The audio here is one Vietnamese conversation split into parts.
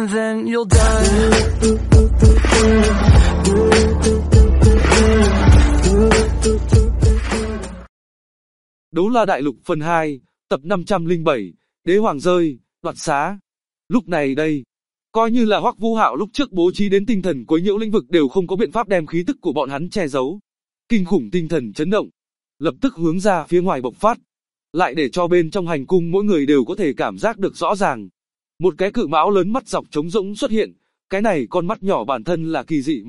and then you'll die. Đấu La Đại Lục phần 2, tập 507, Đế Hoàng rơi, đoạt xá. Lúc này đây, coi như là Hoắc Vũ Hạo lúc trước bố trí đến tinh thần quấy nhiễu lĩnh vực đều không có biện pháp đem khí tức của bọn hắn che giấu. Kinh khủng tinh thần chấn động, lập tức hướng ra phía ngoài bộc phát, lại để cho bên trong hành cung mỗi người đều có thể cảm giác được rõ ràng. Một cái cự mão lớn mắt dọc trống rỗng xuất hiện, cái này con mắt nhỏ bản thân là kỳ dị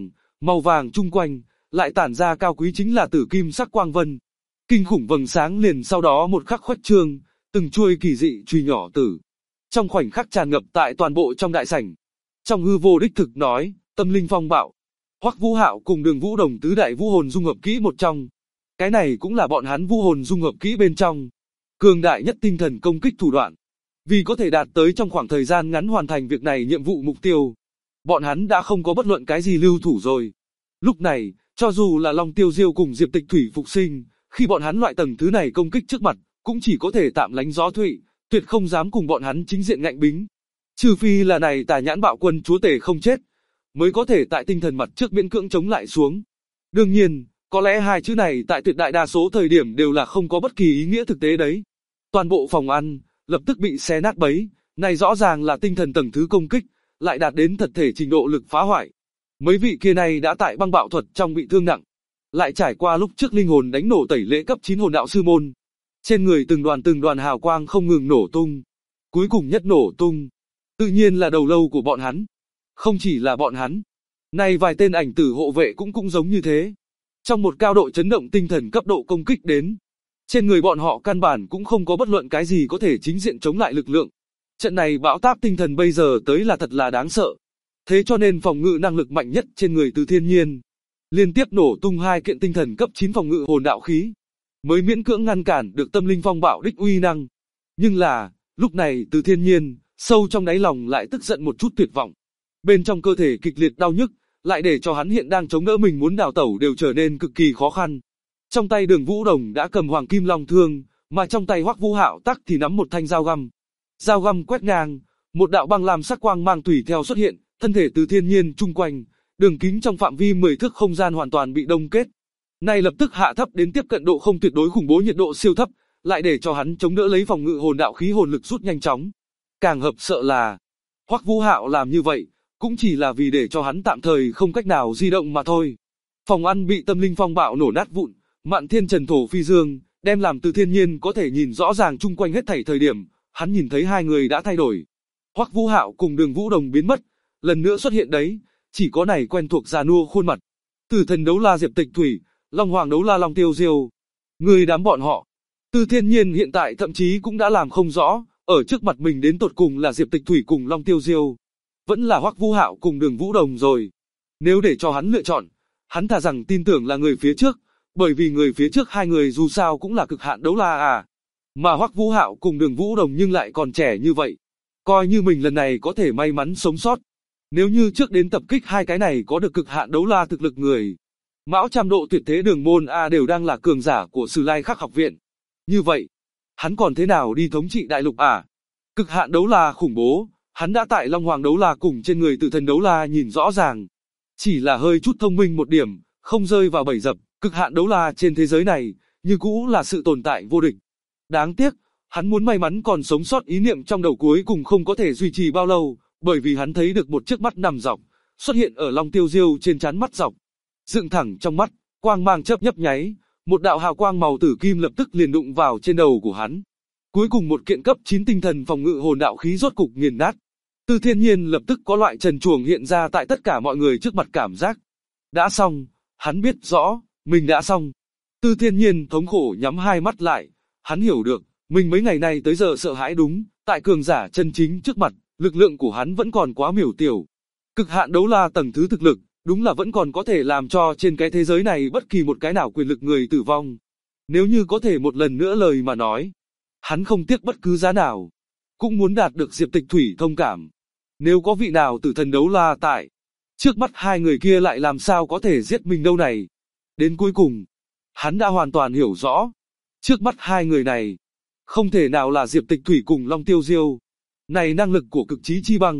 màu vàng chung quanh, lại tản ra cao quý chính là tử kim sắc quang vân. Kinh khủng vầng sáng liền sau đó một khắc khuếch trương, từng chuôi kỳ dị chùy nhỏ tử. Trong khoảnh khắc tràn ngập tại toàn bộ trong đại sảnh. Trong hư vô đích thực nói, tâm linh phong bạo. Hoắc Vũ Hạo cùng Đường Vũ Đồng tứ đại vũ hồn dung hợp kỹ một trong. Cái này cũng là bọn hắn vũ hồn dung hợp kỹ bên trong. Cường đại nhất tinh thần công kích thủ đoạn. Vì có thể đạt tới trong khoảng thời gian ngắn hoàn thành việc này nhiệm vụ mục tiêu. Bọn hắn đã không có bất luận cái gì lưu thủ rồi. Lúc này, cho dù là Long Tiêu Diêu cùng Diệp Tịch Thủy phục sinh, khi bọn hắn loại tầng thứ này công kích trước mặt, cũng chỉ có thể tạm lánh gió thụy, tuyệt không dám cùng bọn hắn chính diện ngạnh bính. Trừ phi là này Tà Nhãn Bạo Quân chúa tể không chết, mới có thể tại tinh thần mặt trước miễn cưỡng chống lại xuống. Đương nhiên, có lẽ hai chữ này tại tuyệt đại đa số thời điểm đều là không có bất kỳ ý nghĩa thực tế đấy. Toàn bộ phòng ăn, lập tức bị xé nát bấy, này rõ ràng là tinh thần tầng thứ công kích, lại đạt đến thật thể trình độ lực phá hoại. Mấy vị kia này đã tại băng bạo thuật trong bị thương nặng, lại trải qua lúc trước linh hồn đánh nổ tẩy lễ cấp 9 hồn đạo sư môn. Trên người từng đoàn hào quang không ngừng nổ tung. Cuối cùng nhất nổ tung, tự nhiên là đầu lâu của bọn hắn. Không chỉ là bọn hắn, này vài tên ảnh tử hộ vệ cũng giống như thế. Trong một cao độ chấn động tinh thần cấp độ công kích đến, trên người bọn họ căn bản cũng không có bất luận cái gì có thể chính diện chống lại lực lượng. Trận này bão táp tinh thần bây giờ tới là thật là đáng sợ. Thế cho nên phòng ngự năng lực mạnh nhất trên người Từ Thiên Nhiên, liên tiếp nổ tung hai kiện tinh thần cấp 9 phòng ngự hồn đạo khí, mới miễn cưỡng ngăn cản được tâm linh phong bạo đích uy năng. Nhưng là, lúc này Từ Thiên Nhiên, sâu trong đáy lòng lại tức giận một chút tuyệt vọng. Bên trong cơ thể kịch liệt đau nhức, lại để cho hắn hiện đang chống đỡ mình muốn đào tẩu đều trở nên cực kỳ khó khăn. Trong tay Đường Vũ Đồng đã cầm Hoàng Kim Long Thương, mà trong tay Hoắc Vũ Hạo tắc thì nắm một thanh dao găm. Dao găm quét ngang, một đạo băng lam sắc quang mang tùy theo xuất hiện, thân thể Từ Thiên Nhiên chung quanh, đường kính trong phạm vi 10 thước không gian hoàn toàn bị đông kết. Này lập tức hạ thấp đến tiếp cận độ không tuyệt đối khủng bố nhiệt độ siêu thấp, lại để cho hắn chống đỡ lấy phòng ngự hồn đạo khí hồn lực rút nhanh chóng. Càng hợp sợ là, Hoắc Vũ Hạo làm như vậy, cũng chỉ là vì để cho hắn tạm thời không cách nào di động mà thôi. Phòng ăn bị tâm linh phong bạo nổ nát vụn, mạn thiên trần thổ phi dương, đem làm Từ Thiên Nhiên có thể nhìn rõ ràng chung quanh hết thảy thời điểm, hắn nhìn thấy hai người đã thay đổi. Hoắc Vũ Hạo cùng Đường Vũ Đồng biến mất, lần nữa xuất hiện đấy, chỉ có này quen thuộc già nua khuôn mặt. Tử Thần Đấu La Diệp Tịch Thủy, Long Hoàng Đấu La Long Tiêu Diêu. Người đám bọn họ. Từ Thiên Nhiên hiện tại thậm chí cũng đã làm không rõ, ở trước mặt mình đến tột cùng là Diệp Tịch Thủy cùng Long Tiêu Diêu, vẫn là Hoắc Vũ Hạo cùng Đường Vũ Đồng rồi. Nếu để cho hắn lựa chọn, hắn thà rằng tin tưởng là người phía trước, bởi vì người phía trước hai người dù sao cũng là cực hạn đấu la à. Mà Hoắc Vũ Hạo cùng Đường Vũ Đồng nhưng lại còn trẻ như vậy. Coi như mình lần này có thể may mắn sống sót. Nếu như trước đến tập kích hai cái này có được cực hạn đấu la thực lực người, Mão Trăm Độ Tuyệt Thế Đường Môn A đều đang là cường giả của Sử Lai Khắc học viện. Như vậy, hắn còn thế nào đi thống trị đại lục à? Cực hạn đấu la khủng bố, hắn đã tại Long Hoàng Đấu La cùng trên người Tử Thần Đấu La nhìn rõ ràng. Chỉ là hơi chút thông minh một điểm, không rơi vào bẫy dập, cực hạn đấu la trên thế giới này, như cũ là sự tồn tại vô địch. Đáng tiếc, hắn muốn may mắn còn sống sót ý niệm trong đầu cuối cùng không có thể duy trì bao lâu, bởi vì hắn thấy được một chiếc mắt nằm dọc, xuất hiện ở Long Tiêu Diêu trên trán mắt dọc. Dựng thẳng trong mắt, quang mang chớp nhấp nháy, một đạo hào quang màu tử kim lập tức liền đụng vào trên đầu của hắn. Cuối cùng một kiện cấp 9 tinh thần phòng ngự hồn đạo khí rốt cục nghiền nát. Từ Thiên Nhiên lập tức có loại trần truồng hiện ra tại tất cả mọi người trước mặt cảm giác. Đã xong, hắn biết rõ, mình đã xong. Từ Thiên Nhiên thống khổ nhắm hai mắt lại, hắn hiểu được, mình mấy ngày nay tới giờ sợ hãi đúng, tại cường giả chân chính trước mặt, lực lượng của hắn vẫn còn quá miểu tiểu. Cực hạn đấu la tầng thứ thực lực, đúng là vẫn còn có thể làm cho trên cái thế giới này bất kỳ một cái nào quyền lực người tử vong. Nếu như có thể một lần nữa lời mà nói, hắn không tiếc bất cứ giá nào, cũng muốn đạt được Diệp Tịch Thủy thông cảm. Nếu có vị nào Tử Thần Đấu La tại, trước mắt hai người kia lại làm sao có thể giết mình đâu này. Đến cuối cùng, hắn đã hoàn toàn hiểu rõ, trước mắt hai người này, không thể nào là Diệp Tịch Thủy cùng Long Tiêu Diêu. Này năng lực của cực trí chi băng,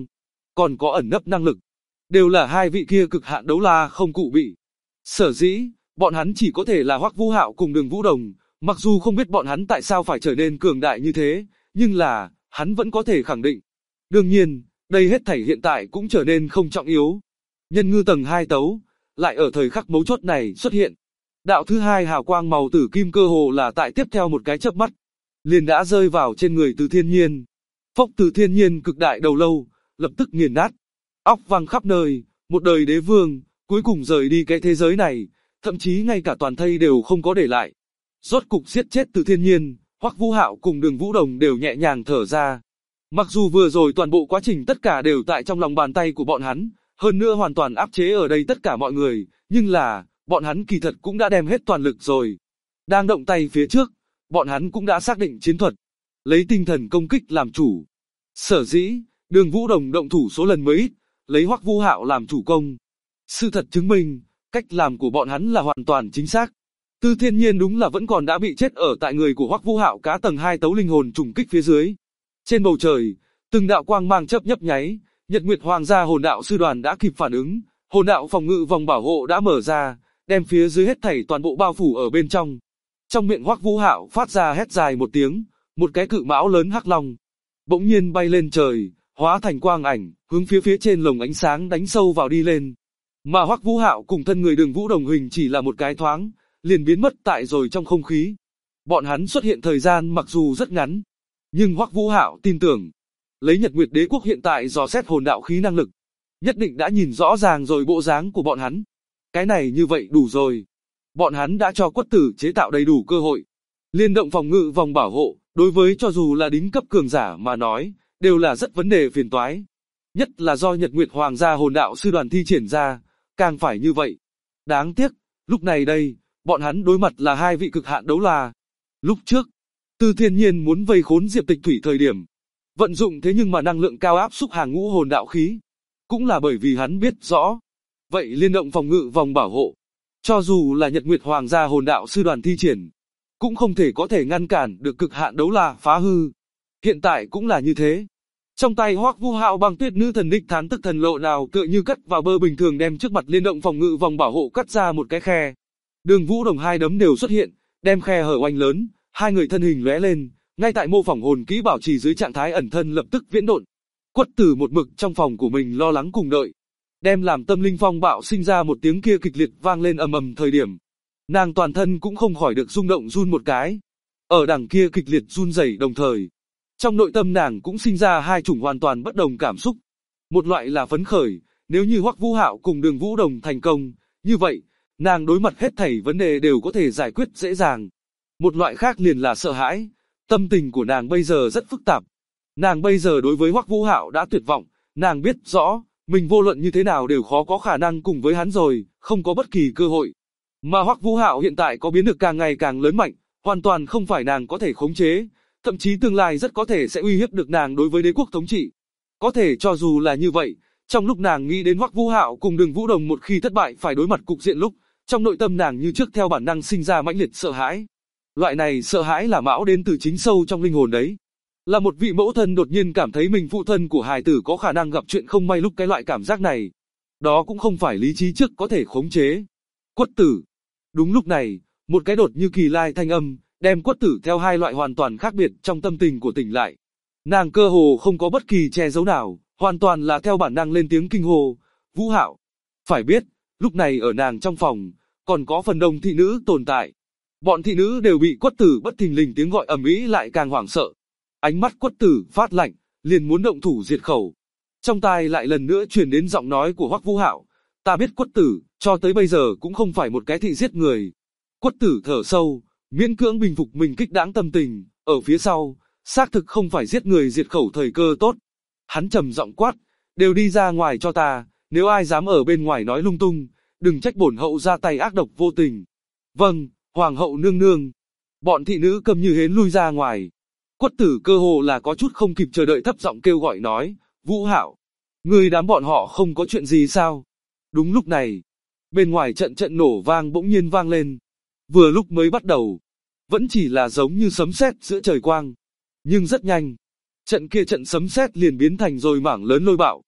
còn có ẩn nấp năng lực, đều là hai vị kia cực hạn đấu la không cụ bị. Sở dĩ, bọn hắn chỉ có thể là Hoắc Vũ Hạo cùng Đường Vũ Đồng, mặc dù không biết bọn hắn tại sao phải trở nên cường đại như thế, nhưng là, hắn vẫn có thể khẳng định. Đương nhiên, đây hết thảy hiện tại cũng trở nên không trọng yếu. Nhân ngư tầng 2 tấu, lại ở thời khắc mấu chốt này xuất hiện. Đạo thứ hai hào quang màu tử kim cơ hồ là tại tiếp theo một cái chớp mắt, liền đã rơi vào trên người Từ Thiên Nhiên. Phốc, Từ Thiên Nhiên cực đại đầu lâu, lập tức nghiền nát, óc văng khắp nơi, một đời đế vương, cuối cùng rời đi cái thế giới này, thậm chí ngay cả toàn thây đều không có để lại. Rốt cục giết chết Từ Thiên Nhiên, Hoắc Vũ Hạo cùng Đường Vũ Đồng đều nhẹ nhàng thở ra. Mặc dù vừa rồi toàn bộ quá trình tất cả đều tại trong lòng bàn tay của bọn hắn, hơn nữa hoàn toàn áp chế ở đây tất cả mọi người, nhưng là, bọn hắn kỳ thật cũng đã đem hết toàn lực rồi. Đang động tay phía trước, bọn hắn cũng đã xác định chiến thuật, lấy tinh thần công kích làm chủ. Sở dĩ, Đường Vũ Đồng động thủ số lần mới ít, lấy Hoắc Vũ Hạo làm chủ công. Sự thật chứng minh, cách làm của bọn hắn là hoàn toàn chính xác. Từ Thiên Nhiên đúng là vẫn còn đã bị chết ở tại người của Hoắc Vũ Hạo cá tầng 2 tấu linh hồn trùng kích phía dưới. Trên bầu trời, từng đạo quang mang chớp nhấp nháy, Nhật Nguyệt Hoàng gia hồn đạo sư đoàn đã kịp phản ứng, hồn đạo phòng ngự vòng bảo hộ đã mở ra, đem phía dưới hết thảy toàn bộ bao phủ ở bên trong. Trong miệng Hoắc Vũ Hạo phát ra hét dài một tiếng, một cái cự mão lớn hắc long bỗng nhiên bay lên trời, hóa thành quang ảnh, hướng phía trên lồng ánh sáng đánh sâu vào đi lên. Mà Hoắc Vũ Hạo cùng thân người Đường Vũ Đồng hình chỉ là một cái thoáng, liền biến mất tại rồi trong không khí. Bọn hắn xuất hiện thời gian mặc dù rất ngắn, nhưng Hoắc Vũ Hạo tin tưởng, lấy Nhật Nguyệt Đế quốc hiện tại dò xét hồn đạo khí năng lực, nhất định đã nhìn rõ ràng rồi bộ dáng của bọn hắn. Cái này như vậy đủ rồi. Bọn hắn đã cho Quất Tử chế tạo đầy đủ cơ hội. Liên động phòng ngự vòng bảo hộ, đối với cho dù là đính cấp cường giả mà nói, đều là rất vấn đề phiền toái. Nhất là do Nhật Nguyệt Hoàng gia hồn đạo sư đoàn thi triển ra, càng phải như vậy. Đáng tiếc, lúc này đây, bọn hắn đối mặt là hai vị cực hạn đấu la. Lúc trước, Từ Thiên Nhiên muốn vây khốn Diệp Tịch Thủy thời điểm, vận dụng thế nhưng mà năng lượng cao áp xúc hàng ngũ hồn đạo khí, cũng là bởi vì hắn biết rõ, vậy liên động phòng ngự vòng bảo hộ, cho dù là Nhật Nguyệt Hoàng gia hồn đạo sư đoàn thi triển, cũng không thể có thể ngăn cản được cực hạn đấu la phá hư. Hiện tại cũng là như thế. Trong tay Hoắc Vũ Hạo Băng Tuyết Nữ Thần đích thán tức thần lộ nào tựa như cắt vào bơ bình thường đem trước mặt liên động phòng ngự vòng bảo hộ cắt ra một cái khe. Đường Vũ Đồng hai đấm đều xuất hiện, đem khe hở oanh lớn, hai người thân hình lóe lên, ngay tại mô phỏng hồn kỹ bảo trì dưới trạng thái ẩn thân lập tức viễn độn. Quất Tử một mực trong phòng của mình lo lắng cùng đợi, đem làm tâm linh phong bạo sinh ra một tiếng kia kịch liệt vang lên ầm ầm thời điểm, nàng toàn thân cũng không khỏi được rung động run một cái. Ở đằng kia kịch liệt run rẩy đồng thời, trong nội tâm nàng cũng sinh ra hai chủng hoàn toàn bất đồng cảm xúc. Một loại là phấn khởi, nếu như Hoắc Vũ Hạo cùng Đường Vũ Đồng thành công, như vậy, nàng đối mặt hết thảy vấn đề đều có thể giải quyết dễ dàng. Một loại khác liền là sợ hãi, tâm tình của nàng bây giờ rất phức tạp. Nàng bây giờ đối với Hoắc Vũ Hạo đã tuyệt vọng, nàng biết rõ, mình vô luận như thế nào đều khó có khả năng cùng với hắn rồi, không có bất kỳ cơ hội. Mà Hoắc Vũ Hạo hiện tại có biến được càng ngày càng lớn mạnh, hoàn toàn không phải nàng có thể khống chế, thậm chí tương lai rất có thể sẽ uy hiếp được nàng đối với đế quốc thống trị. Có thể cho dù là như vậy, trong lúc nàng nghĩ đến Hoắc Vũ Hạo cùng Đường Vũ Đồng một khi thất bại phải đối mặt cục diện lúc, trong nội tâm nàng như trước theo bản năng sinh ra mãnh liệt sợ hãi. Loại này sợ hãi là mão đến từ chính sâu trong linh hồn đấy. Là một vị mẫu thân đột nhiên cảm thấy mình phụ thân của hài tử có khả năng gặp chuyện không may lúc cái loại cảm giác này. Đó cũng không phải lý trí trước có thể khống chế. Quất Tử. Đúng lúc này, một cái đột như kỳ lai thanh âm, đem Quất Tử theo hai loại hoàn toàn khác biệt trong tâm tình của tỉnh lại. Nàng cơ hồ không có bất kỳ che giấu nào, hoàn toàn là theo bản năng lên tiếng kinh hô, Vũ Hạo. Phải biết, lúc này ở nàng trong phòng, còn có phần đông thị nữ tồn tại. Bọn thị nữ đều bị Quất Tử bất thình lình tiếng gọi ầm ĩ lại càng hoảng sợ. Ánh mắt Quất Tử phát lạnh, liền muốn động thủ diệt khẩu. Trong tai lại lần nữa truyền đến giọng nói của Hoắc Vũ Hạo, ta biết Quất Tử, cho tới bây giờ cũng không phải một cái thị giết người. Quất Tử thở sâu, miễn cưỡng bình phục mình kích đãng tâm tình, ở phía sau, xác thực không phải giết người diệt khẩu thời cơ tốt. Hắn trầm giọng quát, đều đi ra ngoài cho ta, nếu ai dám ở bên ngoài nói lung tung, đừng trách bổn hậu ra tay ác độc vô tình. Vâng, Hoàng hậu nương nương. Bọn thị nữ cầm như hến lui ra ngoài. Quất Tử cơ hồ là có chút không kịp chờ đợi thấp giọng kêu gọi nói, Vũ Hạo, người đám bọn họ không có chuyện gì sao? Đúng lúc này, bên ngoài trận trận nổ vang bỗng nhiên vang lên. Vừa lúc mới bắt đầu, vẫn chỉ là giống như sấm sét giữa trời quang. Nhưng rất nhanh, trận kia trận sấm sét liền biến thành rồi mảng lớn lôi bạo.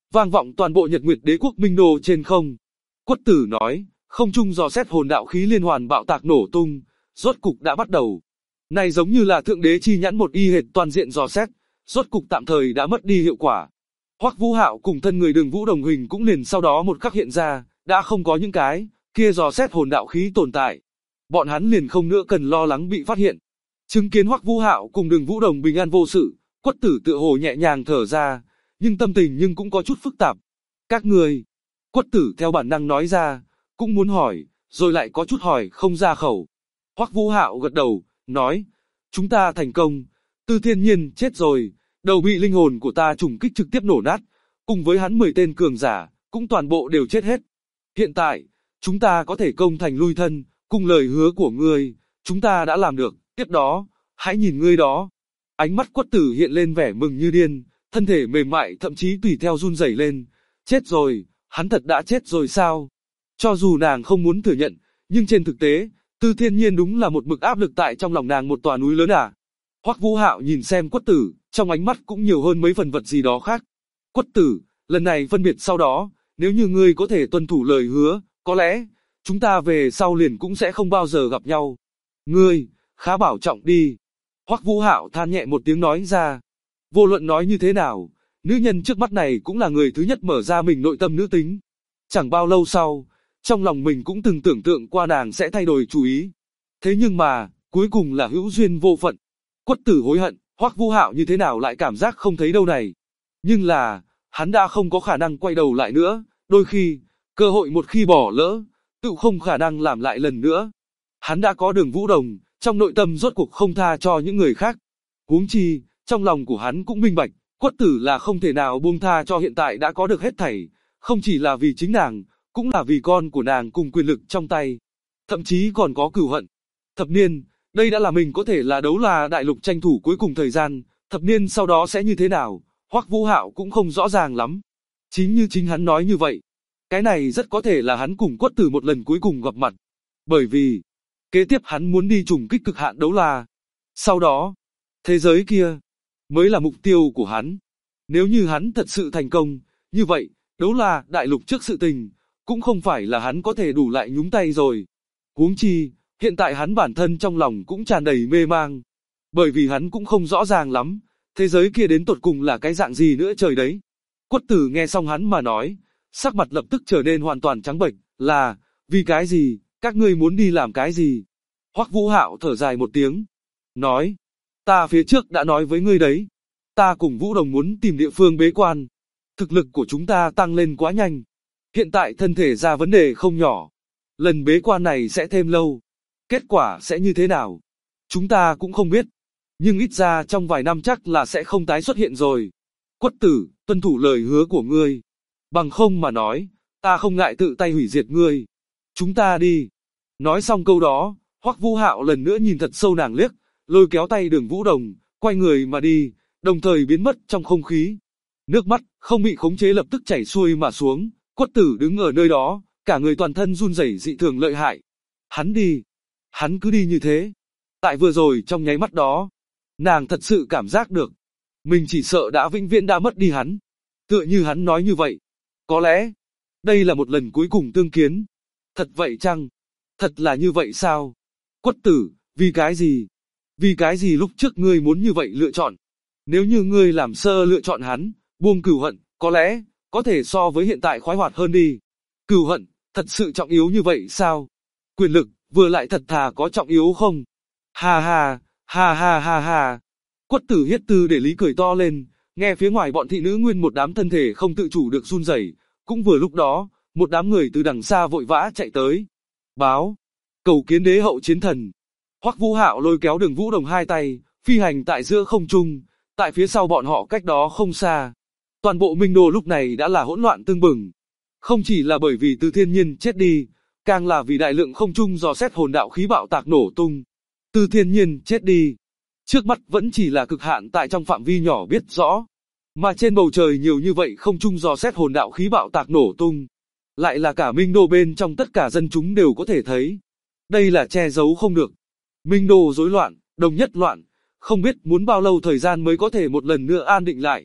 vang vọng toàn bộ Nhật Nguyệt Đế quốc Minh Đô trên không. Quất Tử nói, không trung dò xét hồn đạo khí liên hoàn bạo tạc nổ tung, rốt cục đã bắt đầu. Này giống như là thượng đế chi nhãn một y hệt toàn diện dò xét, rốt cục tạm thời đã mất đi hiệu quả. Hoắc Vũ Hạo cùng thân người Đường Vũ Đồng hình cũng liền sau đó một khắc hiện ra, đã không có những cái kia dò xét hồn đạo khí tồn tại. Bọn hắn liền không nữa cần lo lắng bị phát hiện. Chứng kiến Hoắc Vũ Hạo cùng Đường Vũ Đồng bình an vô sự, Quất Tử tựa hồ nhẹ nhàng thở ra, nhưng tâm tình nhưng cũng có chút phức tạp. Các người, Quất Tử theo bản năng nói ra, cũng muốn hỏi, rồi lại có chút hỏi không ra khẩu. Hoắc Vũ Hạo gật đầu, nói, chúng ta thành công, Tư Thiên Nhiên chết rồi, đầu bị linh hồn của ta trùng kích trực tiếp nổ nát, cùng với hắn 10 tên cường giả, cũng toàn bộ đều chết hết. Hiện tại, chúng ta có thể công thành lui thân, cùng lời hứa của ngươi, chúng ta đã làm được, tiếp đó, hãy nhìn ngươi đó. Ánh mắt Quất Tử hiện lên vẻ mừng như điên, thân thể mềm mại thậm chí tùy theo run rẩy lên. Chết rồi, hắn thật đã chết rồi sao? Cho dù nàng không muốn thừa nhận, nhưng trên thực tế, Tư Thiên Nhiên đúng là một mực áp lực tại trong lòng nàng một tòa núi lớn à. Hoắc Vũ Hạo nhìn xem Quất Tử, trong ánh mắt cũng nhiều hơn mấy phần vật gì đó khác. Quất Tử, lần này phân biệt sau đó, nếu như ngươi có thể tuân thủ lời hứa, có lẽ, chúng ta về sau liền cũng sẽ không bao giờ gặp nhau. Ngươi, khá bảo trọng đi. Hoắc Vũ Hạo than nhẹ một tiếng nói ra. Vô luận nói như thế nào, nữ nhân trước mắt này cũng là người thứ nhất mở ra mình nội tâm nữ tính. Chẳng bao lâu sau, trong lòng mình cũng từng tưởng tượng qua nàng sẽ thay đổi chủ ý. Thế nhưng mà, cuối cùng là hữu duyên vô phận. Quất Tử hối hận, Hoắc Vũ Hạo như thế nào lại cảm giác không thấy đâu này. Nhưng là, hắn đã không có khả năng quay đầu lại nữa, đôi khi, cơ hội một khi bỏ lỡ, tự không khả năng làm lại lần nữa. Hắn đã có Đường Vũ Đồng, trong nội tâm rốt cuộc không tha cho những người khác. Huống chi, trong lòng của hắn cũng minh bạch, Quất Tử là không thể nào buông tha cho hiện tại đã có được hết thảy, không chỉ là vì chính nàng, cũng là vì con của nàng cùng quyền lực trong tay. Thậm chí còn có cửu hận. Thập niên, đây đã là mình có thể là đấu la đại lục tranh thủ cuối cùng thời gian, thập niên sau đó sẽ như thế nào, Hoắc Vũ Hạo cũng không rõ ràng lắm. Chính như chính hắn nói như vậy, cái này rất có thể là hắn cùng Quất Tử một lần cuối cùng gặp mặt. Bởi vì, kế tiếp hắn muốn đi trùng kích cực hạn đấu la. Sau đó, thế giới kia, mới là mục tiêu của hắn. Nếu như hắn thật sự thành công, như vậy, đấu la đại lục trước sự tình, cũng không phải là hắn có thể đủ lại nhúng tay rồi. Huống chi, hiện tại hắn bản thân trong lòng cũng tràn đầy mê mang. Bởi vì hắn cũng không rõ ràng lắm, thế giới kia đến tột cùng là cái dạng gì nữa trời đấy. Quất Tử nghe xong hắn mà nói, sắc mặt lập tức trở nên hoàn toàn trắng bệch, là, vì cái gì, các ngươi muốn đi làm cái gì? Hoắc Vũ Hạo thở dài một tiếng, nói, ta phía trước đã nói với ngươi đấy, ta cùng Vũ Đồng muốn tìm địa phương bế quan. Thực lực của chúng ta tăng lên quá nhanh. Hiện tại thân thể ra vấn đề không nhỏ. Lần bế quan này sẽ thêm lâu. Kết quả sẽ như thế nào? Chúng ta cũng không biết. Nhưng ít ra trong vài năm chắc là sẽ không tái xuất hiện rồi. Quất Tử, tuân thủ lời hứa của ngươi. Bằng không mà nói, ta không ngại tự tay hủy diệt ngươi. Chúng ta đi. Nói xong câu đó, Hoắc Vũ Hạo lần nữa nhìn thật sâu nàng liếc, lôi kéo tay Đường Vũ Đồng, quay người mà đi, đồng thời biến mất trong không khí. Nước mắt không bị khống chế lập tức chảy xuôi mà xuống. Quất Tử đứng ở nơi đó, cả người toàn thân run rẩy dị thường lợi hại. Hắn đi, hắn cứ đi như thế. Tại vừa rồi trong nháy mắt đó, nàng thật sự cảm giác được, mình chỉ sợ đã vĩnh viễn đã mất đi hắn. Tựa như hắn nói như vậy, có lẽ đây là một lần cuối cùng tương kiến. Thật vậy chăng? Thật là như vậy sao? Quất Tử, vì cái gì? Vì cái gì lúc trước ngươi muốn như vậy lựa chọn? Nếu như ngươi làm sơ lựa chọn hắn, buông cửu hận, có lẽ có thể so với hiện tại khoái hoạt hơn đi. Cửu hận, thật sự trọng yếu như vậy sao? Quyền lực, vừa lại thật thà có trọng yếu không? Ha ha, ha ha ha ha. Quất Tử hiết tư để lý cười to lên, nghe phía ngoài bọn thị nữ nguyên một đám thân thể không tự chủ được run rẩy. Cũng vừa lúc đó, một đám người từ đằng xa vội vã chạy tới. Báo, cầu kiến đế hậu chiến thần. Hoắc Vũ Hạo lôi kéo Đường Vũ Đồng hai tay, phi hành tại giữa không trung, tại phía sau bọn họ cách đó không xa. Toàn bộ Minh Đô lúc này đã là hỗn loạn tương bừng. Không chỉ là bởi vì Tư Thiên Nhiên chết đi, càng là vì đại lượng không trung dò xét hồn đạo khí bạo tạc nổ tung. Tư Thiên Nhiên chết đi. Trước mắt vẫn chỉ là cực hạn tại trong phạm vi nhỏ biết rõ. Mà trên bầu trời nhiều như vậy không trung dò xét hồn đạo khí bạo tạc nổ tung. Lại là cả Minh Đô bên trong tất cả dân chúng đều có thể thấy. Đây là che giấu không được. Minh Đô rối loạn, đồng nhất loạn. Không biết muốn bao lâu thời gian mới có thể một lần nữa an định lại.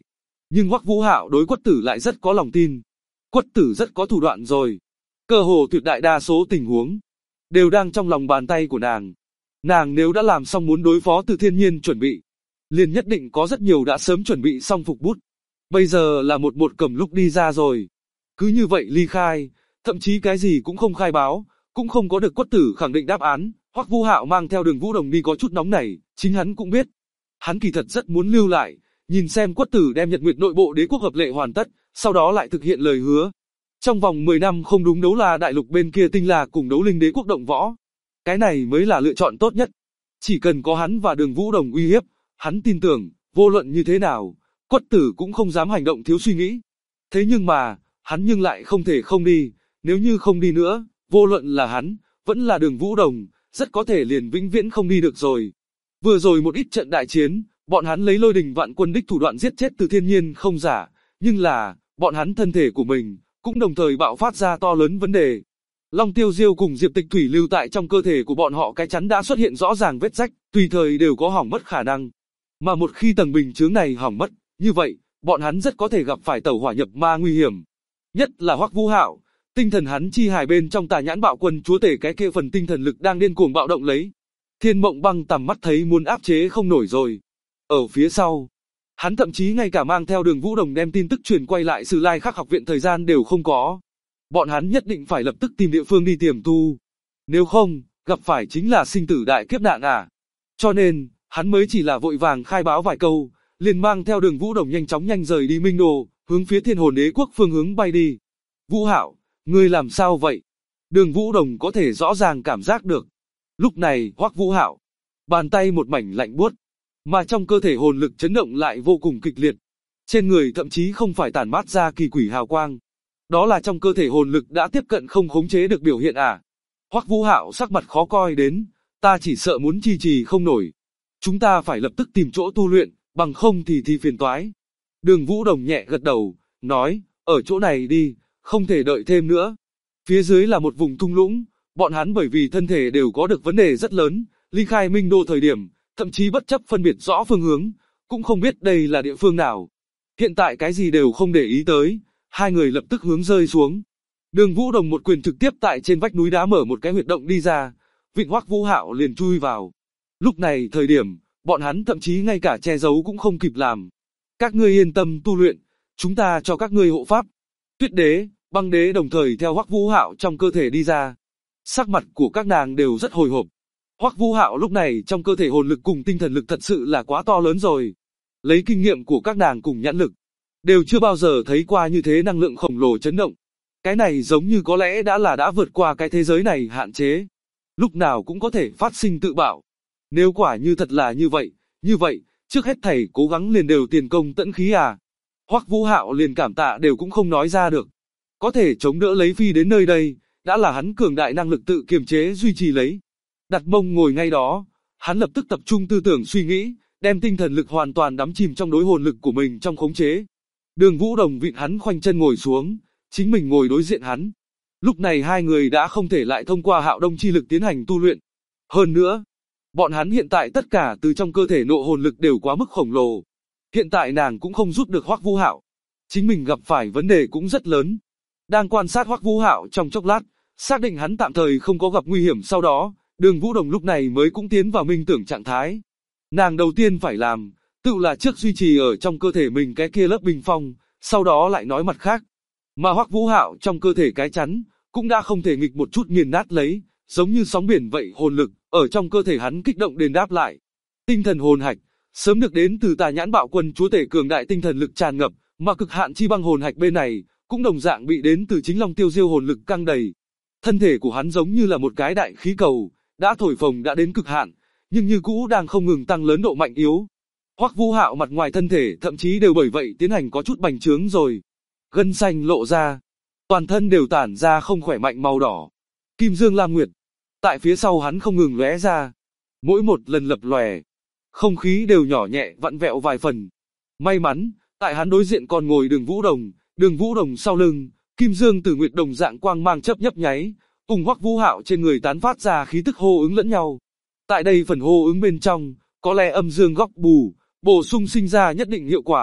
Nhưng Hoắc Vũ Hạo đối Quất Tử lại rất có lòng tin. Quất Tử rất có thủ đoạn rồi. Cơ hồ tuyệt đại đa số tình huống đều đang trong lòng bàn tay của nàng. Nàng nếu đã làm xong muốn đối phó Từ Thiên Nhiên chuẩn bị, liền nhất định có rất nhiều đã sớm chuẩn bị xong phục bút. Bây giờ là một cầm lúc đi ra rồi. Cứ như vậy ly khai, thậm chí cái gì cũng không khai báo, cũng không có được Quất Tử khẳng định đáp án. Hoắc Vũ Hạo mang theo Đường Vũ Đồng đi có chút nóng nảy, chính hắn cũng biết. Hắn kỳ thật rất muốn lưu lại, nhìn xem Quất Tử đem Nhật Nguyệt nội bộ đế quốc hợp lệ hoàn tất, sau đó lại thực hiện lời hứa. Trong vòng 10 năm không đúng Đấu La đại lục bên kia Tinh La cùng Đấu Linh đế quốc động võ. Cái này mới là lựa chọn tốt nhất. Chỉ cần có hắn và Đường Vũ Đồng uy hiếp, hắn tin tưởng, vô luận như thế nào, Quất Tử cũng không dám hành động thiếu suy nghĩ. Thế nhưng mà, hắn nhưng lại không thể không đi, nếu như không đi nữa, vô luận là hắn, vẫn là Đường Vũ Đồng, rất có thể liền vĩnh viễn không đi được rồi. Vừa rồi một ít trận đại chiến, bọn hắn lấy Lôi Đình Vạn Quân đích thủ đoạn giết chết Từ Thiên Nhiên không giả, nhưng là, bọn hắn thân thể của mình, cũng đồng thời bạo phát ra to lớn vấn đề. Long Tiêu Diêu cùng Diệp Tịch Thủy lưu tại trong cơ thể của bọn họ cái chắn đã xuất hiện rõ ràng vết rách, tùy thời đều có hỏng mất khả năng. Mà một khi tầng bình chướng này hỏng mất, như vậy, bọn hắn rất có thể gặp phải tẩu hỏa nhập ma nguy hiểm. Nhất là Hoắc Vũ Hạo, tinh thần hắn chi hài bên trong Tà Nhãn Bạo Quân chúa tể cái kia phần tinh thần lực đang điên cuồng bạo động lấy. Thiên Mộng Băng tầm mắt thấy muốn áp chế không nổi rồi. Ở phía sau, hắn thậm chí ngay cả mang theo Đường Vũ Đồng đem tin tức truyền quay lại Sử Lai Khắc học viện thời gian đều không có. Bọn hắn nhất định phải lập tức tìm địa phương đi tiềm tu. Nếu không, gặp phải chính là sinh tử đại kiếp nạn à. Cho nên, hắn mới chỉ là vội vàng khai báo vài câu, liền mang theo Đường Vũ Đồng nhanh rời đi Minh Đô, hướng phía Thiên Hồn Đế quốc phương hướng bay đi. Vũ Hạo, ngươi làm sao vậy? Đường Vũ Đồng có thể rõ ràng cảm giác được. Lúc này, Hoắc Vũ Hạo, bàn tay một mảnh lạnh buốt, mà trong cơ thể hồn lực chấn động lại vô cùng kịch liệt. Trên người thậm chí không phải tản mát ra kỳ quỷ hào quang. Đó là trong cơ thể hồn lực đã tiếp cận không khống chế được biểu hiện à. Hoắc Vũ Hạo sắc mặt khó coi đến, ta chỉ sợ muốn trì trì không nổi. Chúng ta phải lập tức tìm chỗ tu luyện, bằng không thì phiền toái. Đường Vũ Đồng nhẹ gật đầu, nói, ở chỗ này đi, không thể đợi thêm nữa. Phía dưới là một vùng thung lũng, bọn hắn bởi vì thân thể đều có được vấn đề rất lớn, ly khai Minh Đô thời điểm, thậm chí bất chấp phân biệt rõ phương hướng, cũng không biết đây là địa phương nào. Hiện tại cái gì đều không để ý tới, hai người lập tức hướng rơi xuống. Đường Vũ Đồng một quyền trực tiếp tại trên vách núi đá mở một cái huyệt động đi ra, vịn Hoắc Vũ Hạo liền chui vào. Lúc này thời điểm, bọn hắn thậm chí ngay cả che giấu cũng không kịp làm. Các ngươi yên tâm tu luyện, chúng ta cho các ngươi hộ pháp. Tuyết Đế, Băng Đế đồng thời theo Hoắc Vũ Hạo trong cơ thể đi ra. Sắc mặt của các nàng đều rất hồi hộp. Hoắc Vũ Hạo lúc này trong cơ thể hồn lực cùng tinh thần lực thật sự là quá to lớn rồi. Lấy kinh nghiệm của các nàng cùng nhãn lực, đều chưa bao giờ thấy qua như thế năng lượng khổng lồ chấn động. Cái này giống như có lẽ đã vượt qua cái thế giới này hạn chế. Lúc nào cũng có thể phát sinh tự bạo. Nếu quả như thật là như vậy, trước hết thầy cố gắng liền đều tiền công tận khí à. Hoắc Vũ Hạo liền cảm tạ đều cũng không nói ra được. Có thể chống đỡ lấy phi đến nơi đây, đã là hắn cường đại năng lực tự kiềm chế duy trì lấy. Đặt mông ngồi ngay đó, hắn lập tức tập trung tư tưởng suy nghĩ, đem tinh thần lực hoàn toàn đắm chìm trong đối hồn lực của mình trong khống chế. Đường Vũ Đồng vịn hắn khoanh chân ngồi xuống, chính mình ngồi đối diện hắn. Lúc này hai người đã không thể lại thông qua Hạo Đông chi lực tiến hành tu luyện. Hơn nữa, bọn hắn hiện tại tất cả từ trong cơ thể nộ hồn lực đều quá mức khổng lồ. Hiện tại nàng cũng không giúp được Hoắc Vũ Hạo. Chính mình gặp phải vấn đề cũng rất lớn. Đang quan sát Hoắc Vũ Hạo trong chốc lát, xác định hắn tạm thời không có gặp nguy hiểm sau đó, Đường Vũ Đồng lúc này mới cũng tiến vào minh tưởng trạng thái. Nàng đầu tiên phải làm, tự là trước duy trì ở trong cơ thể mình cái kia lớp bình phong, sau đó lại nói mặt khác. Mà Hoắc Vũ Hạo trong cơ thể cái chắn, cũng đã không thể nghịch một chút nghiền nát lấy, giống như sóng biển vậy hồn lực, ở trong cơ thể hắn kích động đền đáp lại. Tinh thần hồn hạch, sớm được đến từ Tà Nhãn Bạo Quân chúa tể cường đại tinh thần lực tràn ngập, mà cực hạn chi băng hồn hạch bên này, cũng đồng dạng bị đến từ chính Long Tiêu Diêu hồn lực căng đầy. Thân thể của hắn giống như là một cái đại khí cầu, đã thổi phồng đã đến cực hạn, nhưng như cũ đang không ngừng tăng lớn độ mạnh yếu. Hoắc Vũ Hạo mặt ngoài thân thể thậm chí đều bởi vậy tiến hành có chút bành trướng rồi. Gân xanh lộ ra, toàn thân đều tản ra không khỏe mạnh màu đỏ. Kim Dương Lam Nguyệt, tại phía sau hắn không ngừng lóe ra. Mỗi một lần lập lòe, không khí đều nhỏ nhẹ vặn vẹo vài phần. May mắn, tại hắn đối diện còn ngồi Đường Vũ Đồng sau lưng, Kim Dương Tử Nguyệt đồng dạng quang mang chớp nhấp nháy, cùng Hoắc Vũ Hạo trên người tán phát ra khí tức hô ứng lẫn nhau. Tại đây phần hô ứng bên trong, có lẽ âm dương góc bù, bổ sung sinh ra nhất định hiệu quả,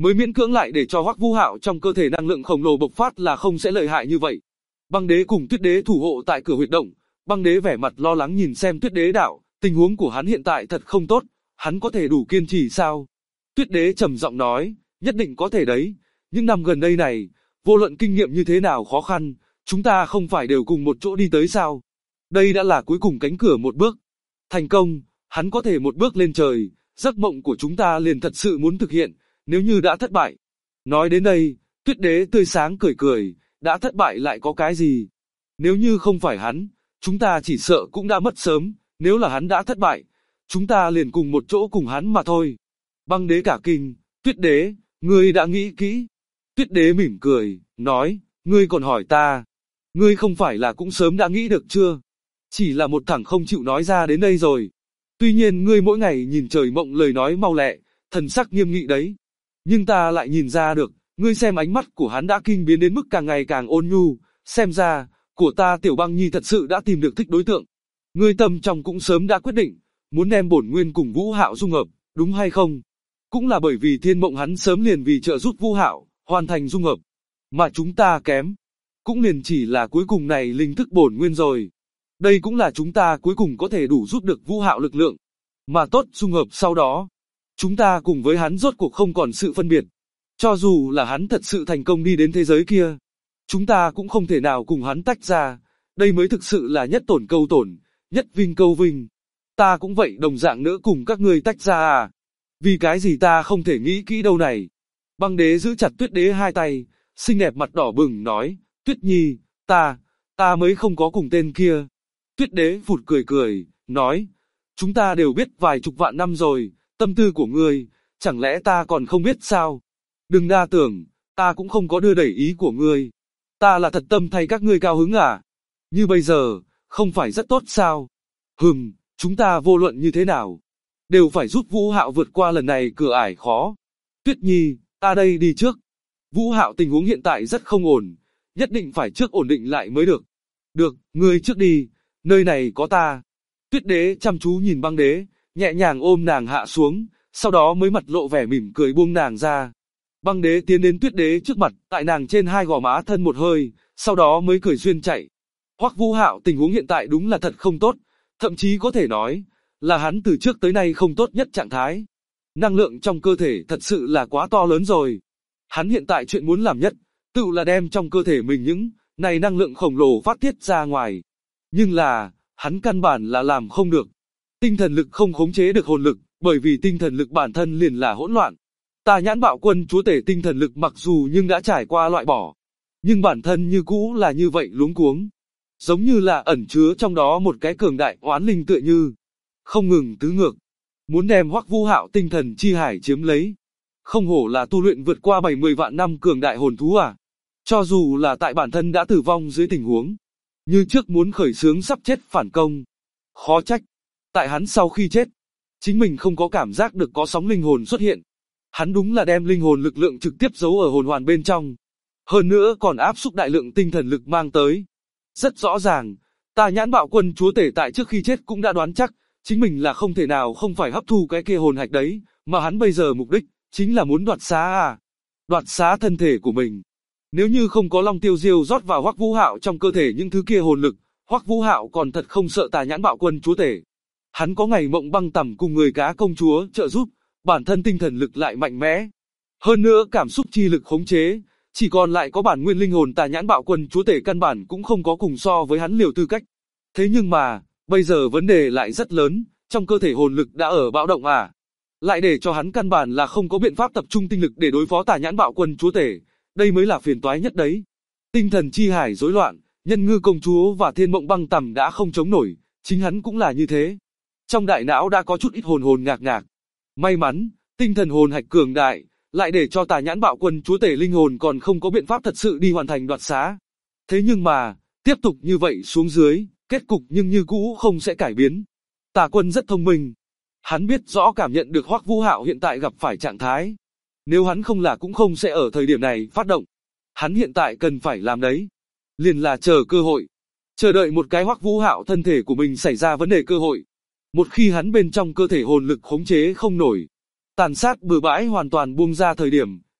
mới miễn cưỡng lại để cho Hoắc Vũ Hạo trong cơ thể năng lượng khổng lồ bộc phát là không sẽ lợi hại như vậy. Băng Đế cùng Tuyết Đế thủ hộ tại cửa huyệt động, Băng Đế vẻ mặt lo lắng nhìn xem Tuyết Đế đạo, tình huống của hắn hiện tại thật không tốt, hắn có thể đủ kiên trì sao? Tuyết Đế trầm giọng nói, nhất định có thể đấy, những năm gần đây này, vô luận kinh nghiệm như thế nào khó khăn, chúng ta không phải đều cùng một chỗ đi tới sao? Đây đã là cuối cùng cánh cửa một bước. Thành công, hắn có thể một bước lên trời, giấc mộng của chúng ta liền thật sự muốn thực hiện, nếu như đã thất bại. Nói đến đây, Tuyết Đế tươi sáng cười cười, đã thất bại lại có cái gì? Nếu như không phải hắn, chúng ta chỉ sợ cũng đã mất sớm, nếu là hắn đã thất bại, chúng ta liền cùng một chỗ cùng hắn mà thôi. Băng Đế cả kinh, Tuyết Đế, ngươi đã nghĩ kỹ. Tuyết Đế mỉm cười, nói, ngươi còn hỏi ta, ngươi không phải là cũng sớm đã nghĩ được chưa? Chỉ là một thằng không chịu nói ra đến đây rồi. Tuy nhiên ngươi mỗi ngày nhìn trời mộng lời nói mau lẹ, thần sắc nghiêm nghị đấy. Nhưng ta lại nhìn ra được, ngươi xem ánh mắt của hắn đã kinh biến đến mức càng ngày càng ôn nhu, xem ra, của ta Tiểu Băng Nhi thật sự đã tìm được thích đối tượng. Ngươi tâm trong cũng sớm đã quyết định, muốn đem bổn nguyên cùng Vũ Hạo dung hợp, đúng hay không? Cũng là bởi vì thiên mộng hắn sớm liền vì trợ giúp Vũ Hạo, hoàn thành dung hợp. Mà chúng ta kém, cũng liền chỉ là cuối cùng này linh thức bổn nguyên rồi. Đây cũng là chúng ta cuối cùng có thể đủ giúp được Vũ Hạo lực lượng. Mà tốt dung hợp sau đó, chúng ta cùng với hắn rốt cuộc không còn sự phân biệt. Cho dù là hắn thật sự thành công đi đến thế giới kia, chúng ta cũng không thể nào cùng hắn tách ra. Đây mới thực sự là nhất tổn câu tổn, nhất vinh câu vinh. Ta cũng vậy đồng dạng nữa cùng các ngươi tách ra à. Vì cái gì ta không thể nghĩ kỹ đâu này. Băng Đế giữ chặt Tuyết Đế hai tay, xinh đẹp mặt đỏ bừng nói, Tuyết Nhi, ta mới không có cùng tên kia. Tuyết Đế phụt cười cười, nói, chúng ta đều biết vài chục vạn năm rồi, tâm tư của ngươi, chẳng lẽ ta còn không biết sao? Đừng đa tưởng, ta cũng không có đưa đẩy ý của ngươi. Ta là thật tâm thay các ngươi cao hứng à? Như bây giờ, không phải rất tốt sao? Chúng ta vô luận như thế nào, đều phải giúp Vũ Hạo vượt qua lần này cửa ải khó. Tuyết Nhi, ta đây đi trước. Vũ Hạo tình huống hiện tại rất không ổn, nhất định phải trước ổn định lại mới được. Được, ngươi trước đi, nơi này có ta. Tuyết Đế chăm chú nhìn Băng Đế, nhẹ nhàng ôm nàng hạ xuống, sau đó mới mặt lộ vẻ mỉm cười buông nàng ra. Băng Đế tiến đến Tuyết Đế trước mặt, tại nàng trên hai gò má thân một hơi, sau đó mới cười duyên chạy. Hoắc Vũ Hạo tình huống hiện tại đúng là thật không tốt, thậm chí có thể nói là hắn từ trước tới nay không tốt nhất trạng thái. Năng lượng trong cơ thể thật sự là quá to lớn rồi. Hắn hiện tại chuyện muốn làm nhất, tự là đem trong cơ thể mình những này năng lượng khổng lồ phát tiết ra ngoài. Nhưng là, hắn căn bản là làm không được. Tinh thần lực không khống chế được hồn lực, bởi vì tinh thần lực bản thân liền là hỗn loạn. Tà Nhãn Bạo Quân chúa tể tinh thần lực mặc dù nhưng đã trải qua loại bỏ, nhưng bản thân như cũ là như vậy luống cuống. Giống như là ẩn chứa trong đó một cái cường đại oán linh tựa như, không ngừng tứ ngược, muốn đem Hoắc Vũ Hạo tinh thần chi hải chiếm lấy. Không hổ là tu luyện vượt qua 70 vạn năm cường đại hồn thú à. Cho dù là tại bản thân đã tử vong dưới tình huống, như trước muốn khởi xướng sắp chết phản công. Khó trách, tại hắn sau khi chết, chính mình không có cảm giác được có sóng linh hồn xuất hiện. Hắn đúng là đem linh hồn lực lượng trực tiếp giấu ở hồn hoàn bên trong. Hơn nữa còn áp xúc đại lượng tinh thần lực mang tới. Rất rõ ràng, Tà Nhãn Bạo Quân chúa tể tại trước khi chết cũng đã đoán chắc, chính mình là không thể nào không phải hấp thu cái kia hồn hạch đấy, mà hắn bây giờ mục đích, chính là muốn đoạt xá à. Đoạt xá thân thể của mình. Nếu như không có Long Tiêu Diêu rót vào Hoắc Vũ Hạo trong cơ thể những thứ kia hồn lực, Hoắc Vũ Hạo còn thật không sợ Tà Nhãn Bạo Quân chúa tể. Hắn có ngày mộng băng tầm cùng người cá công chúa trợ giúp, bản thân tinh thần lực lại mạnh mẽ. Hơn nữa cảm xúc chi lực khống chế, chỉ còn lại có bản nguyên linh hồn Tà Nhãn Bạo Quân chúa tể căn bản cũng không có cùng so với hắn liều tư cách. Thế nhưng mà, bây giờ vấn đề lại rất lớn, trong cơ thể hồn lực đã ở bạo động à. Lại để cho hắn căn bản là không có biện pháp tập trung tinh lực để đối phó Tà Nhãn Bạo Quân chúa tể, đây mới là phiền toái nhất đấy. Tinh thần chi hải rối loạn, Nhân Ngư công chúa và Thiên Mộng Băng Tầm đã không chống nổi, chính hắn cũng là như thế. Trong đại não đã có chút ít hồn ngạc ngạc. May mắn, tinh thần hồn hạch cường đại, lại để cho Tà Nhãn Bạo Quân chúa tể linh hồn còn không có biện pháp thật sự đi hoàn thành đoạt xá. Thế nhưng mà, tiếp tục như vậy xuống dưới, kết cục nhưng như cũ không sẽ cải biến. Tà Quân rất thông minh. Hắn biết rõ cảm nhận được Hoắc Vũ Hạo hiện tại gặp phải trạng thái. Nếu hắn không là cũng không sẽ ở thời điểm này phát động. Hắn hiện tại cần phải làm đấy, liền là chờ cơ hội. Chờ đợi một cái Hoắc Vũ Hạo thân thể của mình xảy ra vấn đề cơ hội. Một khi hắn bên trong cơ thể hồn lực khống chế không nổi, tàn sát bừa bãi hoàn toàn buông ra thời điểm,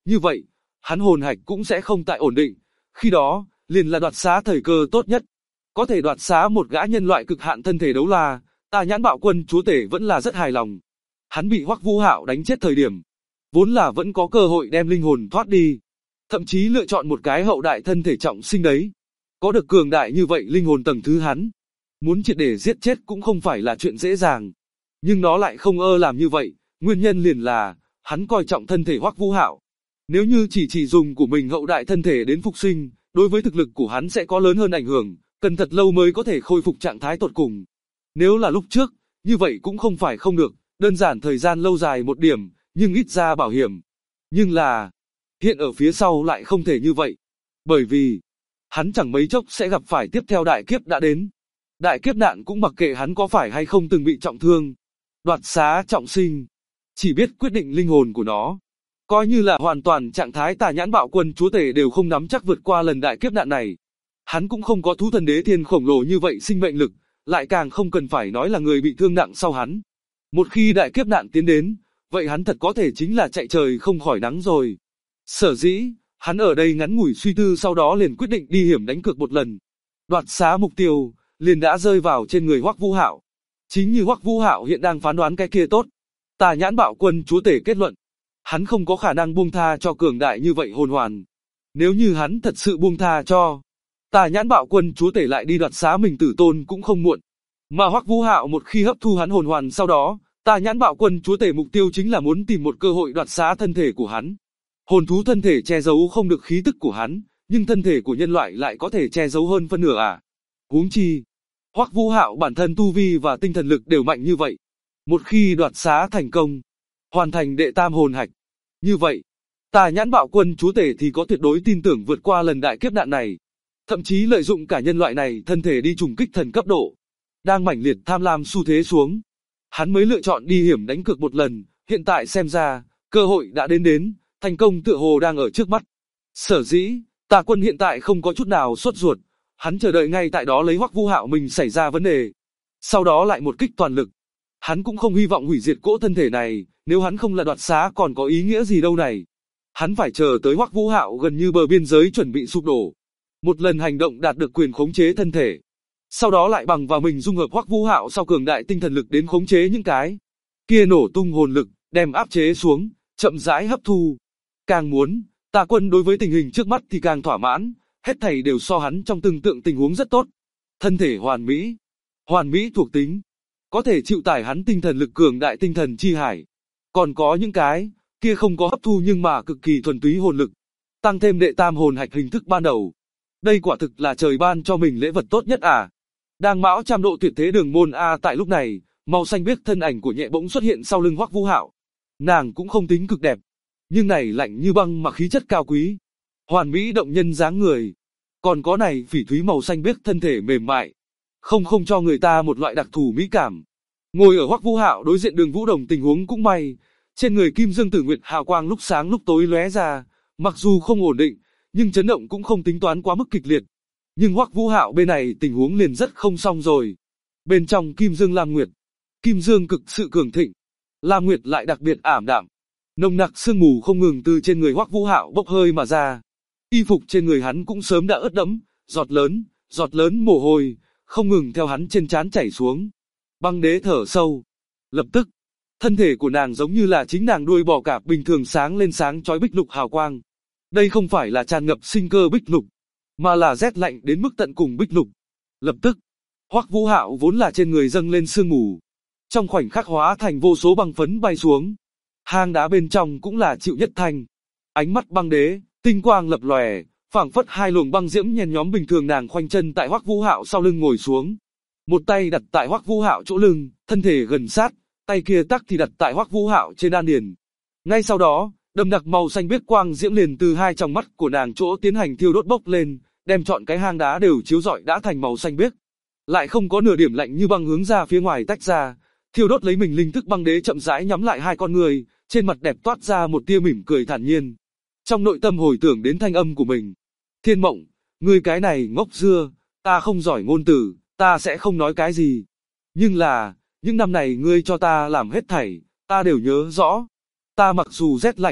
Như vậy, hắn hồn hạch cũng sẽ không tại ổn định, khi đó, liền là đoạt xá thời cơ tốt nhất. Có thể đoạt xá một gã nhân loại cực hạn thân thể đấu la, Tà Nhãn Bạo Quân chúa tể vẫn là rất hài lòng. Hắn bị Hoắc Vũ Hạo đánh chết thời điểm, vốn là vẫn có cơ hội đem linh hồn thoát đi, thậm chí lựa chọn một cái hậu đại thân thể trọng sinh đấy. Có được cường đại như vậy linh hồn tầng thứ hắn, muốn triệt để giết chết cũng không phải là chuyện dễ dàng. Nhưng nó lại không làm như vậy, nguyên nhân liền là, hắn coi trọng thân thể Hoắc Vũ Hạo. Nếu như chỉ dùng của mình hậu đại thân thể đến phục sinh, đối với thực lực của hắn sẽ có lớn hơn ảnh hưởng, cần thật lâu mới có thể khôi phục trạng thái tột cùng. Nếu là lúc trước, như vậy cũng không phải không được, đơn giản thời gian lâu dài một điểm, nhưng ít ra bảo hiểm. Nhưng là, hiện ở phía sau lại không thể như vậy. Bởi vì, hắn chẳng mấy chốc sẽ gặp phải tiếp theo đại kiếp đã đến. Đại kiếp nạn cũng mặc kệ hắn có phải hay không từng bị trọng thương. Đoạt xá trọng sinh, chỉ biết quyết định linh hồn của nó. Coi như là hoàn toàn trạng thái Tà Nhãn Bạo Quân chúa tể đều không nắm chắc vượt qua lần đại kiếp nạn này. Hắn cũng không có thú thần đế thiên khổng lồ như vậy sinh mệnh lực, lại càng không cần phải nói là người bị thương nặng sau hắn. Một khi đại kiếp nạn tiến đến, vậy hắn thật có thể chính là chạy trời không khỏi nắng rồi. Sở dĩ, hắn ở đây ngắn ngủi suy tư sau đó liền quyết định đi hiểm đánh cược một lần. Đoạt xá mục tiêu, liền đã rơi vào trên người Hoắc Vũ Hạo. Chính như Hoắc Vũ Hạo hiện đang phán đoán cái kia tốt. Tà Nhãn Bạo Quân chúa tể kết luận, hắn không có khả năng buông tha cho cường đại như vậy hồn hoàn. Nếu như hắn thật sự buông tha cho, Tà Nhãn Bạo Quân chúa tể lại đi đoạt xá mình tử tôn cũng không muộn. Mà Hoắc Vũ Hạo một khi hấp thu hắn hồn hoàn sau đó, Tà Nhãn Bạo Quân chúa tể mục tiêu chính là muốn tìm một cơ hội đoạt xá thân thể của hắn. Hồn thú thân thể che giấu không được khí tức của hắn, nhưng thân thể của nhân loại lại có thể che giấu hơn phân nửa à. Huống chi, Hoắc Vũ Hạo bản thân tu vi và tinh thần lực đều mạnh như vậy. Một khi đoạt xá thành công, hoàn thành đệ tam hồn hạch, như vậy, Tà Nhãn Bạo Quân chúa tể thì có tuyệt đối tin tưởng vượt qua lần đại kiếp nạn này. Thậm chí lợi dụng cả nhân loại này thân thể đi trùng kích thần cấp độ. Đang mãnh liệt tham lam xu thế xuống, hắn mới lựa chọn đi hiểm đánh cược một lần, hiện tại xem ra, cơ hội đã đến, thành công tựa hồ đang ở trước mắt. Sở dĩ, Tà Quân hiện tại không có chút nào sốt ruột, hắn chờ đợi ngay tại đó lấy Hoắc Vũ Hạo mình xảy ra vấn đề. Sau đó lại một kích toàn lực. Hắn cũng không hy vọng hủy diệt cỗ thân thể này, nếu hắn không là đoạt xá còn có ý nghĩa gì đâu này. Hắn phải chờ tới Hoắc Vũ Hạo gần như bờ biên giới chuẩn bị sụp đổ. Một lần hành động đạt được quyền khống chế thân thể. Sau đó lại bằng vào mình dung hợp Hoắc Vũ Hạo sau cường đại tinh thần lực đến khống chế những cái kia nổ tung hồn lực, đem áp chế xuống, chậm rãi hấp thu. Càng muốn, Tà Quân đối với tình hình trước mắt thì càng thỏa mãn, hết thảy đều so hắn trong tưởng tượng tình huống rất tốt. Thân thể hoàn mỹ thuộc tính, có thể chịu tải hắn tinh thần lực cường đại tinh thần chi hải. Còn có những cái kia không có hấp thu nhưng mà cực kỳ thuần túy hồn lực, tăng thêm đệ tam hồn hạch hình thức ban đầu. Đây quả thực là trời ban cho mình lễ vật tốt nhất à. Đang mão trăm độ tuyệt thế đường môn a tại lúc này, màu xanh biếc thân ảnh của Nhẹ bỗng xuất hiện sau lưng Hoắc Vũ Hạo. Nàng cũng không tính cực đẹp, nhưng này lạnh như băng mà khí chất cao quý, hoàn mỹ động nhân dáng người. Còn có này phỉ thúy màu xanh biếc thân thể mềm mại, không cho người ta một loại đặc thù mỹ cảm. Ngồi ở Hoắc Vũ Hạo đối diện Đường Vũ Đồng tình huống cũng may, trên người Kim Dương Tử Nguyệt hào quang lúc sáng lúc tối lóe ra, mặc dù không ổn định, nhưng chấn động cũng không tính toán quá mức kịch liệt. Nhưng Hoắc Vũ Hạo bên này tình huống liền rất không xong rồi. Bên trong Kim Dương Lam Nguyệt, Kim Dương cực sự cường thịnh, Lam Nguyệt lại đặc biệt ảm đạm. Nồng nặc sương mù không ngừng từ trên người Hoắc Vũ Hạo bốc hơi mà ra. Y phục trên người hắn cũng sớm đã ướt đẫm, giọt lớn mồ hôi, không ngừng theo hắn trên trán chảy xuống. Băng Đế thở sâu. Lập tức, thân thể của nàng giống như là chính nàng đuôi bò cạp bình thường sáng lên sáng chói bích lục hào quang. Đây không phải là tràn ngập sinh cơ bích lục, mà là rét lạnh đến mức tận cùng bích lục. Lập tức, Hoắc Vũ Hạo vốn là trên người dâng lên sương mù, trong khoảnh khắc hóa thành vô số băng phấn bay xuống. Hang đá bên trong cũng là chịu nhất thanh. Ánh mắt Băng Đế, tinh quang lập lòe, phảng phất hai luồng băng diễm nhen nhóm bình thường. Nàng khoanh chân tại Hoắc Vũ Hạo sau lưng ngồi xuống, một tay đặt tại Hoắc Vũ Hạo chỗ lưng, thân thể gần sát, tay kia tắc thì đặt tại Hoắc Vũ Hạo trên đan điền. Ngay sau đó, đậm đặc màu xanh biếc quang diễm liền từ hai tròng mắt của nàng chỗ tiến hành thiêu đốt bốc lên, đem trọn cái hang đá đều chiếu rọi đã thành màu xanh biếc. Lại không có nửa điểm lạnh như băng hướng ra phía ngoài tách ra, thiêu đốt lấy mình linh thức. Băng Đế chậm rãi nhắm lại hai con người, trên mặt đẹp toát ra một tia mỉm cười thản nhiên. Trong nội tâm hồi tưởng đến thanh âm của mình. Thiên Mộng, ngươi cái này ngốc dưa, ta không giỏi ngôn từ, ta sẽ không nói cái gì. Nhưng là, những năm này ngươi cho ta làm hết thảy, ta đều nhớ rõ. Ta mặc dù rét lạnh,